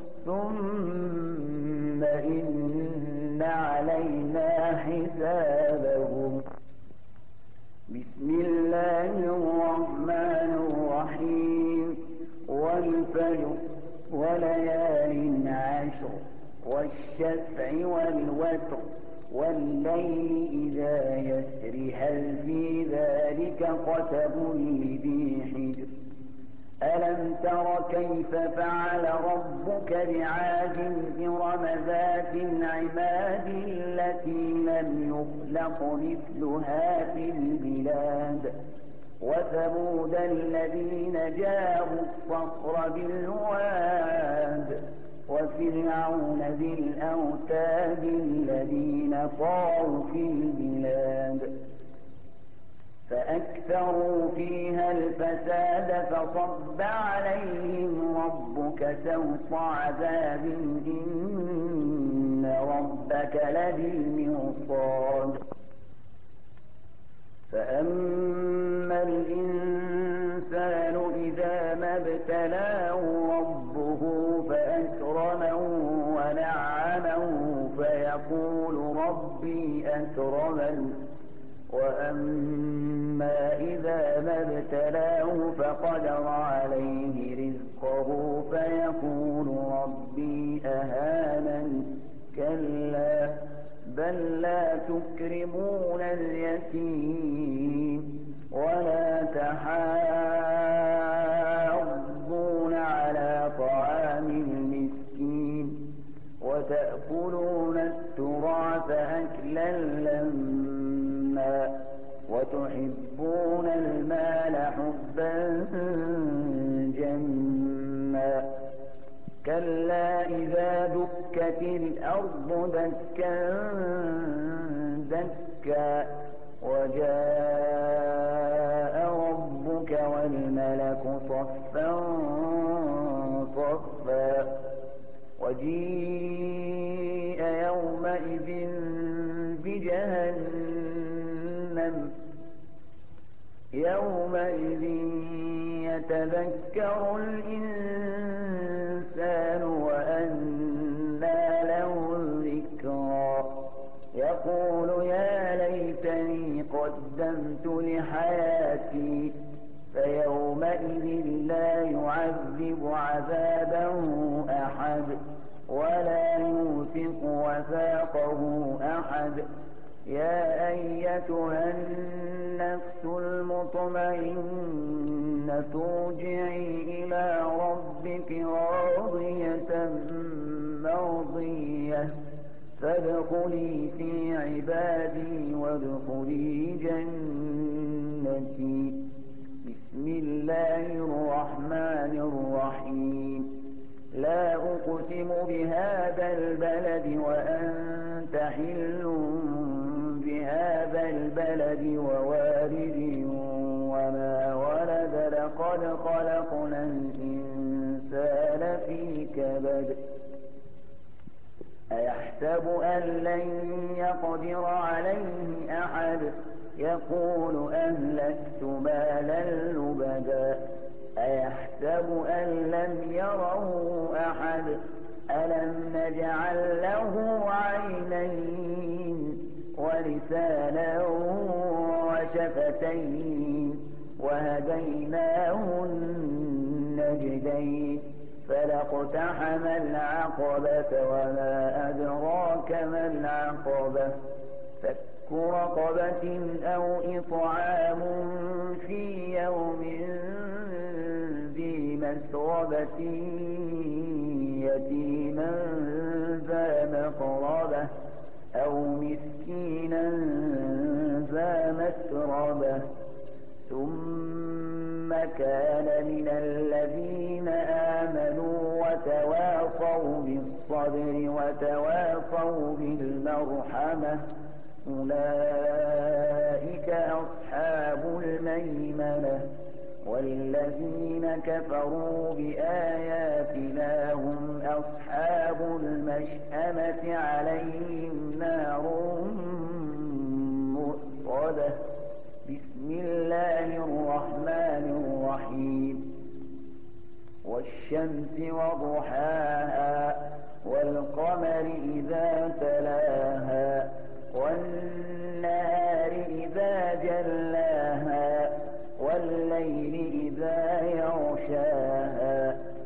ثم إن علينا حسابهم. بسم الله الرحمن الرحيم. والفجر وليال عشر والشفع والوتر والليل إذا يسر هل في ذلك قسم لذي حجر ألم تر كيف فعل ربك بعاد إرم ذات العماد التي لم يخلق مثلها في البلاد وثمود الذين جابوا الصخر بالواد وفرعون ذي الأوتاد الذين طغوا في البلاد فأكثروا فيها الفساد فصب عليهم ربك سوط عذاب إن ربك لبالمرصاد فأما الإنسان إذا ما ابتلاه ربه فأكرمه ونعمه فيقول ربي أكرمن وأما إذا ما ابتلاه فقدر عليه رزقه فيقول ربي أهانن كلا بل لا تكرمون اليتيم ولا تحاضون على طعام المسكين وتأكلون التراث أكلا لما وتحبون المال حبا جما كلا إذا دكت الأرض دكا دكا وجاء ربك والملك صفا صفا وجيء يومئذ بجهنم يومئذ يتذكر الإنسان وأنى له الذكرى يقول يا ليتني قدمت لحياتي فيومئذ لا يعذب عذابه أحد ولا يوثق وثاقه أحد يا أيتها النفس المطمئنة ارجعي إلى ربك راضية مرضية فادخلي في عبادي وادخلي جنتي. بسم الله الرحمن الرحيم. لا أقسم بهذا البلد وأنت حل بهذا البلد ووالد وما ولد لقد خلقنا الإنسان في كبد أيحسب أن لن يقدر عليه أحد يقول أهلكت مالا لبدا أيحسب أن لم يره أحد ألم نجعل له عينين ولسانا وشفتين وهديناه النجدين فلاقتحم العقبة وما أدراك ما العقبة فك رقبة أو إطعام في يوم ذي مسغبة يتيما ذا مقربة أو مسكينا ذا مسربة ثم كان من الذين آمنوا وتواصوا بالصبر بالصبر وتواصوا بالمرحمة أولئك أصحاب الميمنة والذين كفروا بآياتنا هم أصحاب المشأمة عليهم نار مؤصدة. بسم الله الرحمن الرحيم والشمس وضحاها والقمر إذا تلاها والنهار إذا جلاها والليل إذا يغشاها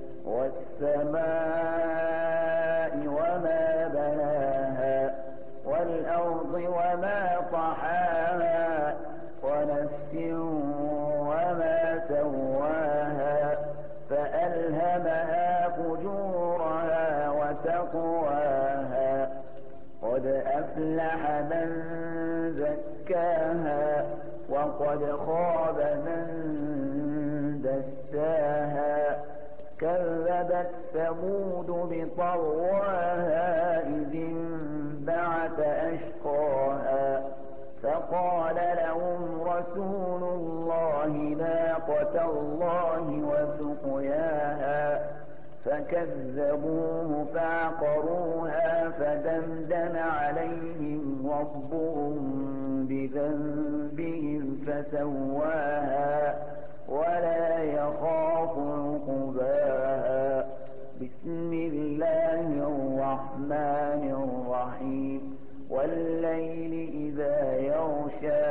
والسماء وما بناها والأرض وما طحاها ونفس وما سواها فألهمها فجورها وتقواها قد أفلح من زكاها وقد خاب من دساها كذبت ثمود بطغواها إذ انبعث أشقاها فقال لهم رسول الله ناقة الله وسقياها فكذبوه فعقروها فدمدم عليهم ربهم بذنبهم فسواها ولا يخاف عقباها. بسم الله الرحمن الرحيم والليل إذا يغشى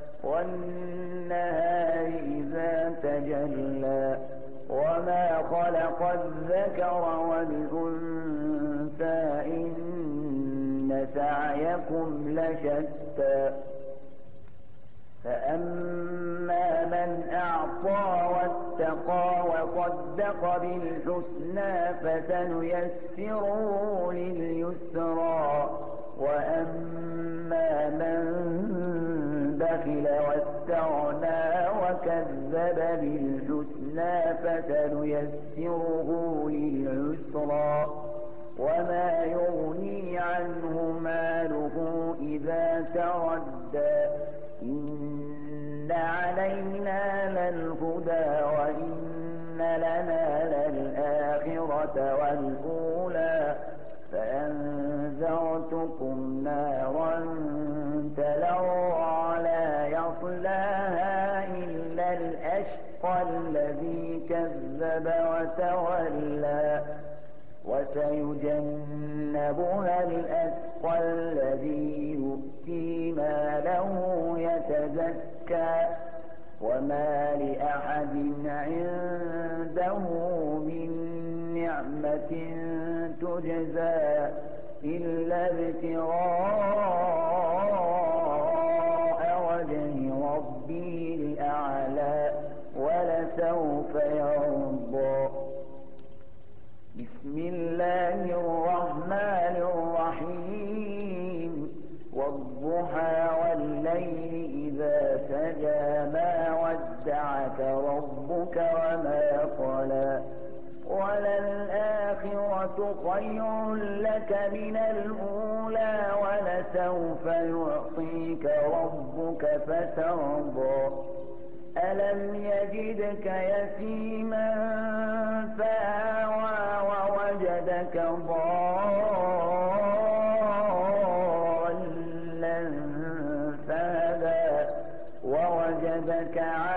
والنهار إذا تجلى وما خلق الذكر والأنثى إن سعيكم لشتى فأما من أعطى واتقى وصدق بالحسنى فسنيسره لليسرى وأما من بخل واستغنى وكذب بالحسنى فسنيسره للعسرى وما يغني عنه ماله إذا تردى إن علينا للهدى وإن لنا للآخرة والأولى فأنذرتكم نارا تلظى لا يصلاها إلا الأشقى الذي كذب وتولى وسيجنبها الأتقى الذي يؤتي ماله يتزكى وما لأحد عنده من نعمة تجزى إلا ابتغاء وجه ربه الأعلى ولسوف يرضى. بسم الله الرحمن الرحيم والضحى والليل إذا سجى ما ودعك ربك وما قلى وللآخرة خير لك من الأولى ولسوف يعطيك ربك فترضى. ألم يجدك يتيما فآوى ووجدك ضالا فهدى ووجدك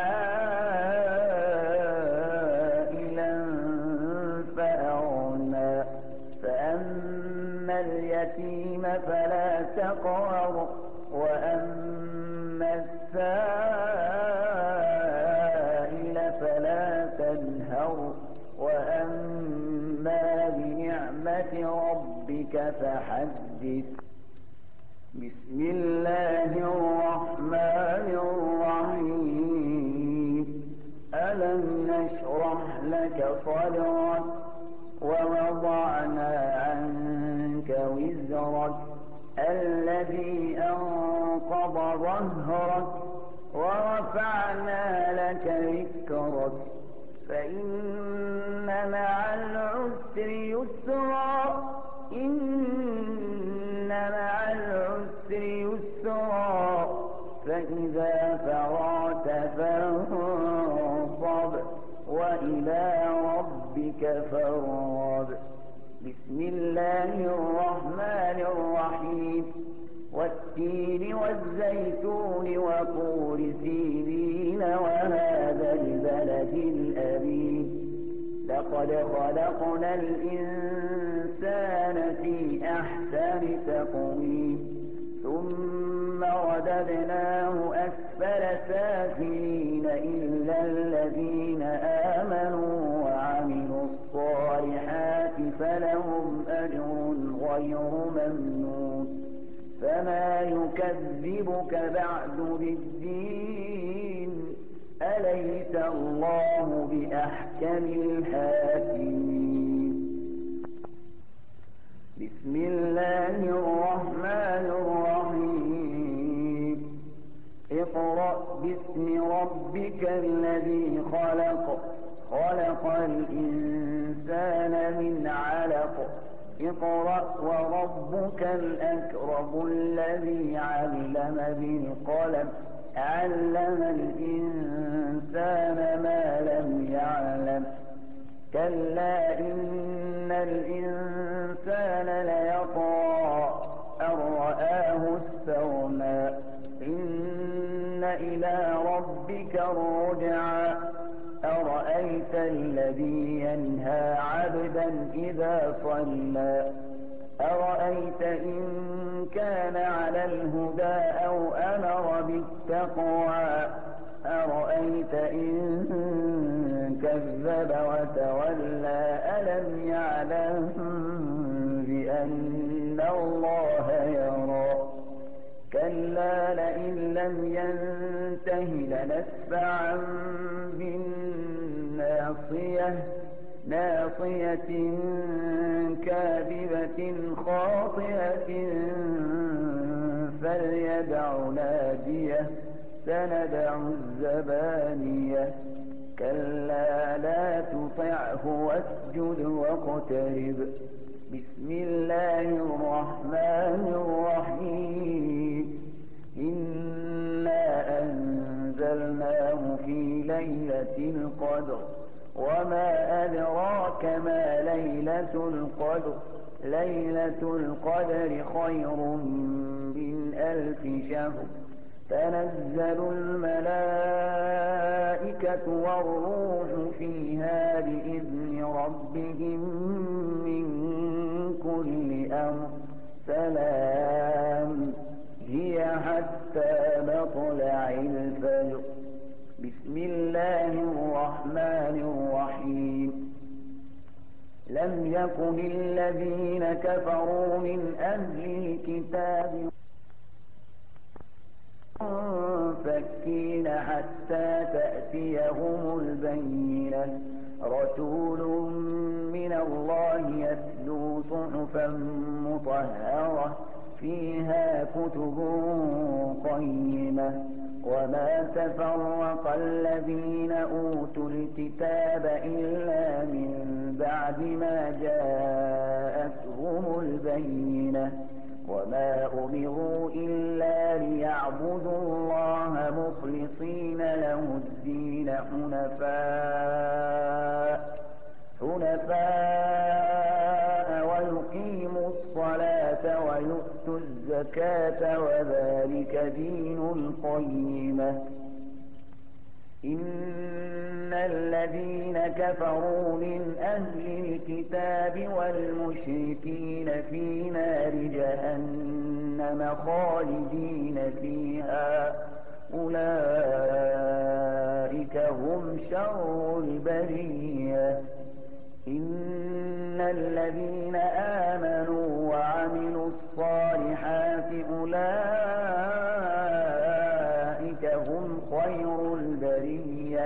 عائلا فأغنى فأما اليتيم فلا تقهر وأما السائل فلا تنهر وأما بنعمة ربك فحدث. بسم الله الرحمن الرحيم ألم نشرح لك صدرك ووضعنا عنك وزرك الذي أنقض ظهرك ورفعنا لك ذكرك فإن مع العسر يسرا إن مع العسر يسرا فإذا فرغت فانصب وإلى ربك فارغب. بسم الله الرحمن الرحيم والتين والزيتون وطور سينين وهذا البلد الأمين لقد خلقنا الإنسان في أحسن تقويم ثم رددناه أسفل سافلين إلا الذين آمنوا وعملوا الصالحات فلهم أجر غير ممنون فما يكذبك بعد بالدين أليس الله بأحكم الحاكمين. بسم الله الرحمن الرحيم اقرأ باسم ربك الذي خلق خلق الإنسان من علق اقرأ وربك الأكرم الذي علم بالقلم علم الإنسان ما لم يعلم كلا إن الإنسان ليطغى أن رآه استغنى إن إلى ربك الرجعى أرأيت الذي ينهى عبدا إذا صلى أرأيت إن كان على الهدى أو أمر بالتقوى أرأيت إن كذب وتولى ألم يعلم بأن الله يرى كلا لئن لم ينته لنسفعا بالناصية ناصية كاذبة خاطئة فليدع ناديه سندع الزبانية كلا لا تطعه واسجد واقترب. بسم الله الرحمن الرحيم إنا أنزلناه في ليلة القدر وما أدراك ما ليلة القدر ليلة القدر خير من ألف شهر تنزل الملائكة والروح فيها بإذن ربهم من كل أمر سلام هي حتى مطلع الفجر. بسم الله الرحمن الرحيم لم يكن الذين كفروا من أهل الكتاب منفكين حتى تأتيهم البينة رسول من الله يتلو صحفا مطهرة فيها كتب قيمة وما تفرق الذين أوتوا الكتاب إلا من بعد ما جاءتهم البينة وما أمروا إلا ليعبدوا الله مخلصين له الدين حنفاء حنفاء ويقيموا الصلاة ويؤتوا الزكاة وذلك دين القيمة. إن الذين كفروا من أهل الكتاب والمشركين في نار جهنم خالدين فيها أولئك هم شر البرية. إن الذين آمنوا وعملوا الصالحات أولئك هم خير البرية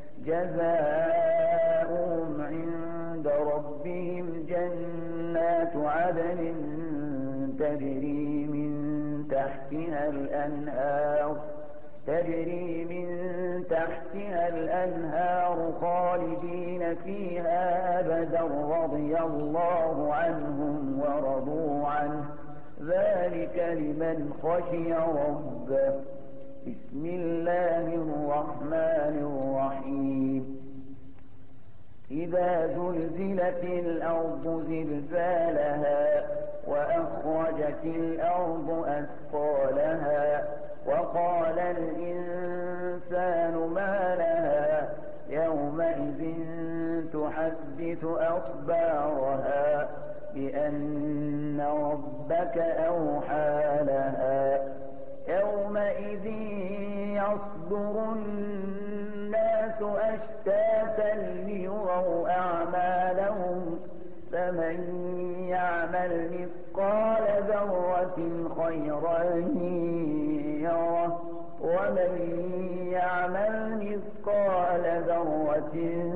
جزاؤهم عند ربهم جنات عدن تجري من تحتها الأنهار تجري من تحتها الأنهار خالدين فيها أبدا رضي الله عنهم ورضوا عنه ذلك لمن خشي ربه. بسم الله الرحمن الرحيم إذا زلزلت الأرض زلزالها وأخرجت الأرض أثقالها وقال الإنسان ما لها يومئذ تحدث أخبارها بأن ربك أوحى لها يومئذ يصدر الناس أشتاتا ليروا أعمالهم فمن يعمل مثقال ذرة خيرا يره ومن يعمل مثقال ذرة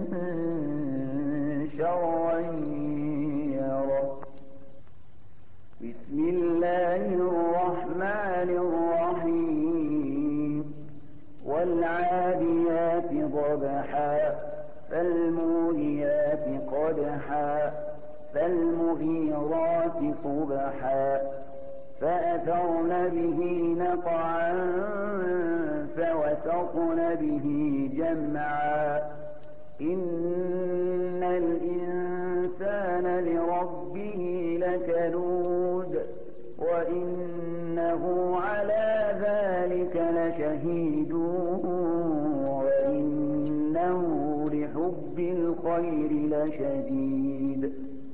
شرا يره. بسم الله الرحمن الرحيم والعاديات ضبحا فالموريات قدحا فالمغيرات صبحا فأثرن به نقعا فوسطن به جمعا إن الإنسان لربه لكنود وإنه على ذلك لشهيد وإنه لحب الخير لشديد.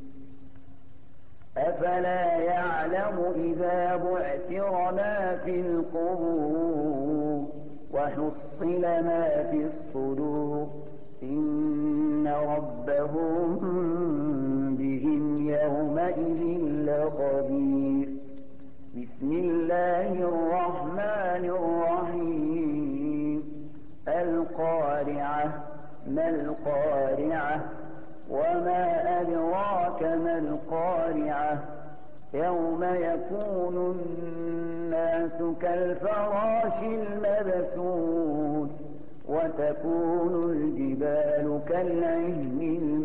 أفلا يعلم إذا بعثر ما في القبور وحصل ما في الصدور إن ربهم بهم يومئذ لخبير. بسم الله الرحمن الرحيم القارعة ما القارعة وما أدراك ما القارعة يوم يكون الناس كالفراش المبثوث وتكون الجبال كالعهن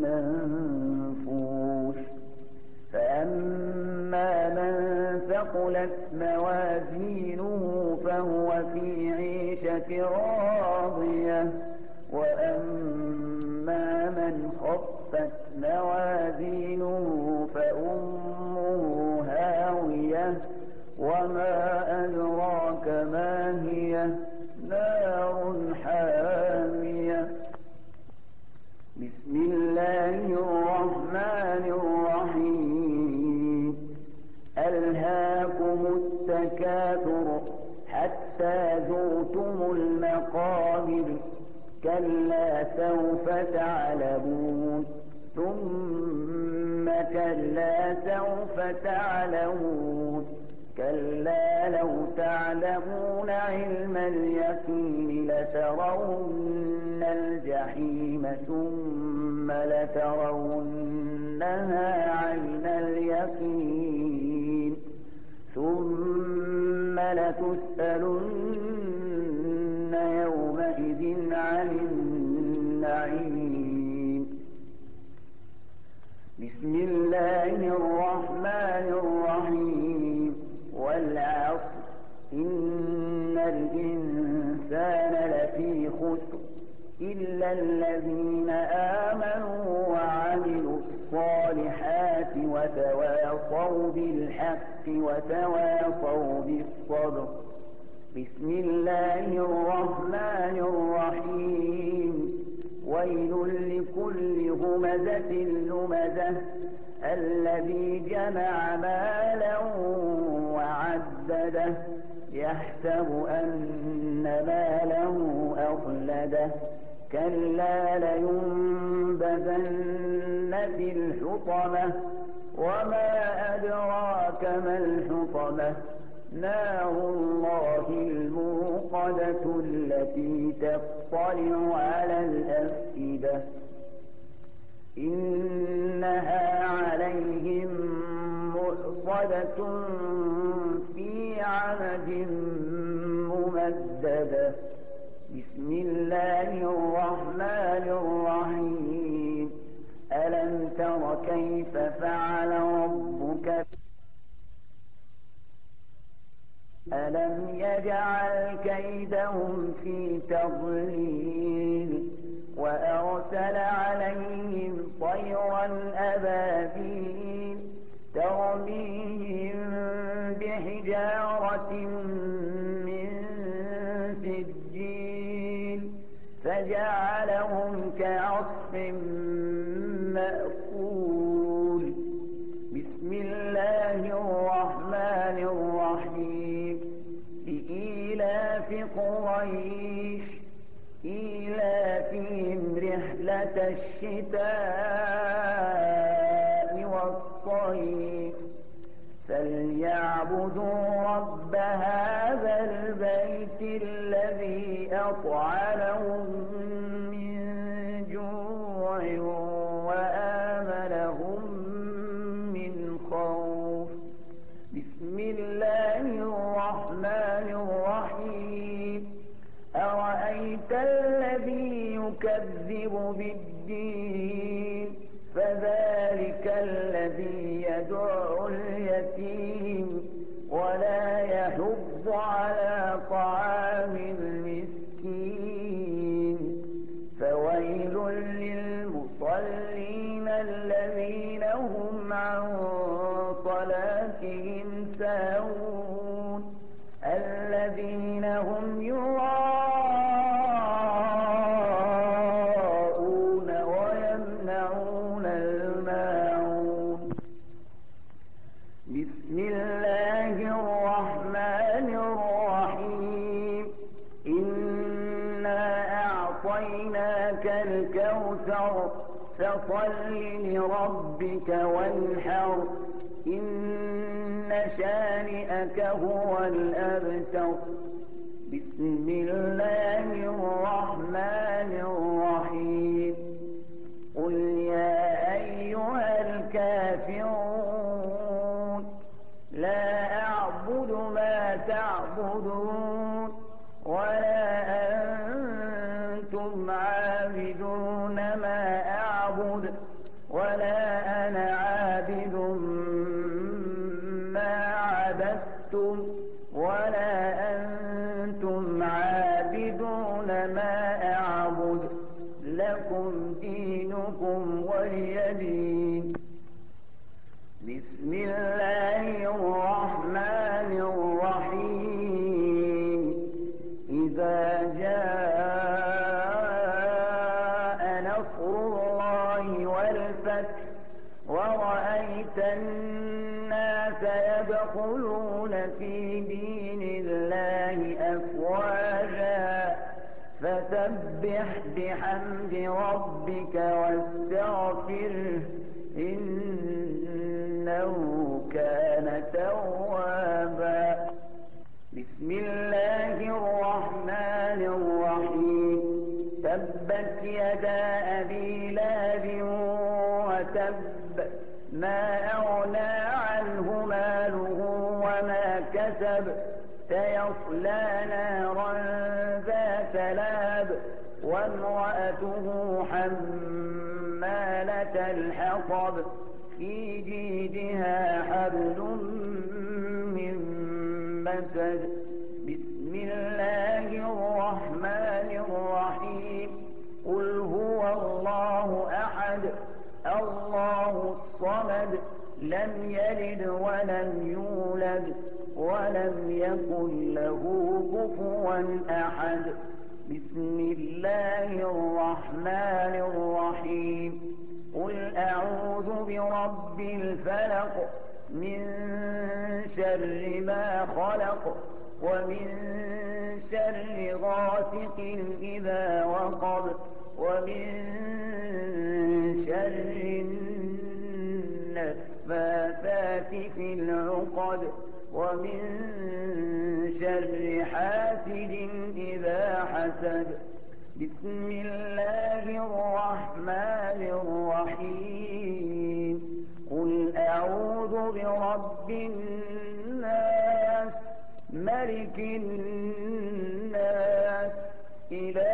المنفوش فأما من ثقلت موازينه فهو في عيشة راضية وأما من خفت موازينه فأمه هاوية وما أدراك ما هي نار حامية. بسم الله الرحمن الرحيم ألهاكم التكاثر حتى زرتم المقابر كلا سوف تعلمون ثم كلا سوف تعلمون كلا لو تعلمون علم اليقين لترون الجحيم ثم لترونها عين اليقين ثم لتسألن يومئذ عن النعيم. بسم الله الرحمن الرحيم والعصر إن الإنسان لفي خسر إلا الذين آمنوا وعملوا الصالحات وتواصوا بالحق وتواصوا بالصبر. بسم الله الرحمن الرحيم ويل لكل همزة لمزة الذي جمع مالا وعدده يحسب أن ماله أخلده كلا لينبذن في الحطمة وما أدراك ما الحطمة نار الله الموقدة التي تطلع على الأفئدة إنها عليهم مؤصدة في عمد ممددا. بسم الله الرحمن الرحيم. ألم تر كيف فعل ربك ألم يجعل كيدهم في تضليل وأرسل عليهم طيرا أبابيل ترميهم بحجارة من سجيل فجعلهم كعصف مأكول. بسم الله الرحمن الرحيم. لإيلاف قريش إيلافهم رحلة الشتاء والصيف فليعبدوا رب هذا البيت الذي أطعمهم من جوع وآمنهم من خوف. بسم الله الرحمن الرحيم. أرأيت الذي يكذب بالدين فذلك الذي يدع اليتيم ولا يحض على طعام المسكين فويل للمصلين الذين هم عن صلاتهم ساهون الذين هم يراءون ويمنعون الماعون. بسم الله الرحمن الرحيم. إنا أعطيناك الكوثر فصل لربك وانحر إن شانئك هو الأبتر. بسم الله الرحمن الرحيم. قل يا أيها الكافرون لا أعبد ما تعبدون ولا أنتم عابدون ما أعبد ولا أنا عابد ما عبدتم ولا أنتم عابدون ما أعبد لكم دينكم ولي دين. بسم الله الرحمن الرحيم. إذا جاء نصر الله والفتح ورأيت الناس يدخلون في دين الله أفواجا فسبح بحمد ربك واستغفره إنه كان توابا. بسم الله الرحمن الرحيم. تبت يدا أبي لهب وتب ما أغنى عنه ماله وما كسب سيصلى نارا ذات لهب وامرأته حمالة الحطب في جيدها حبل من مسد. بسم الله الرحمن الرحيم. قل هو الله أحد الله الصمد لم يلد ولم يولد ولم يكن له كفوا أحد. بسم الله الرحمن الرحيم. قل أعوذ برب الفلق من شر ما خلق ومن شر غاسق إذا وقب ومن شر النفاثات في العقد ومن شر حاسد إذا حسد. بسم الله الرحمن الرحيم. قل أعوذ برب الناس ملك الناس إلى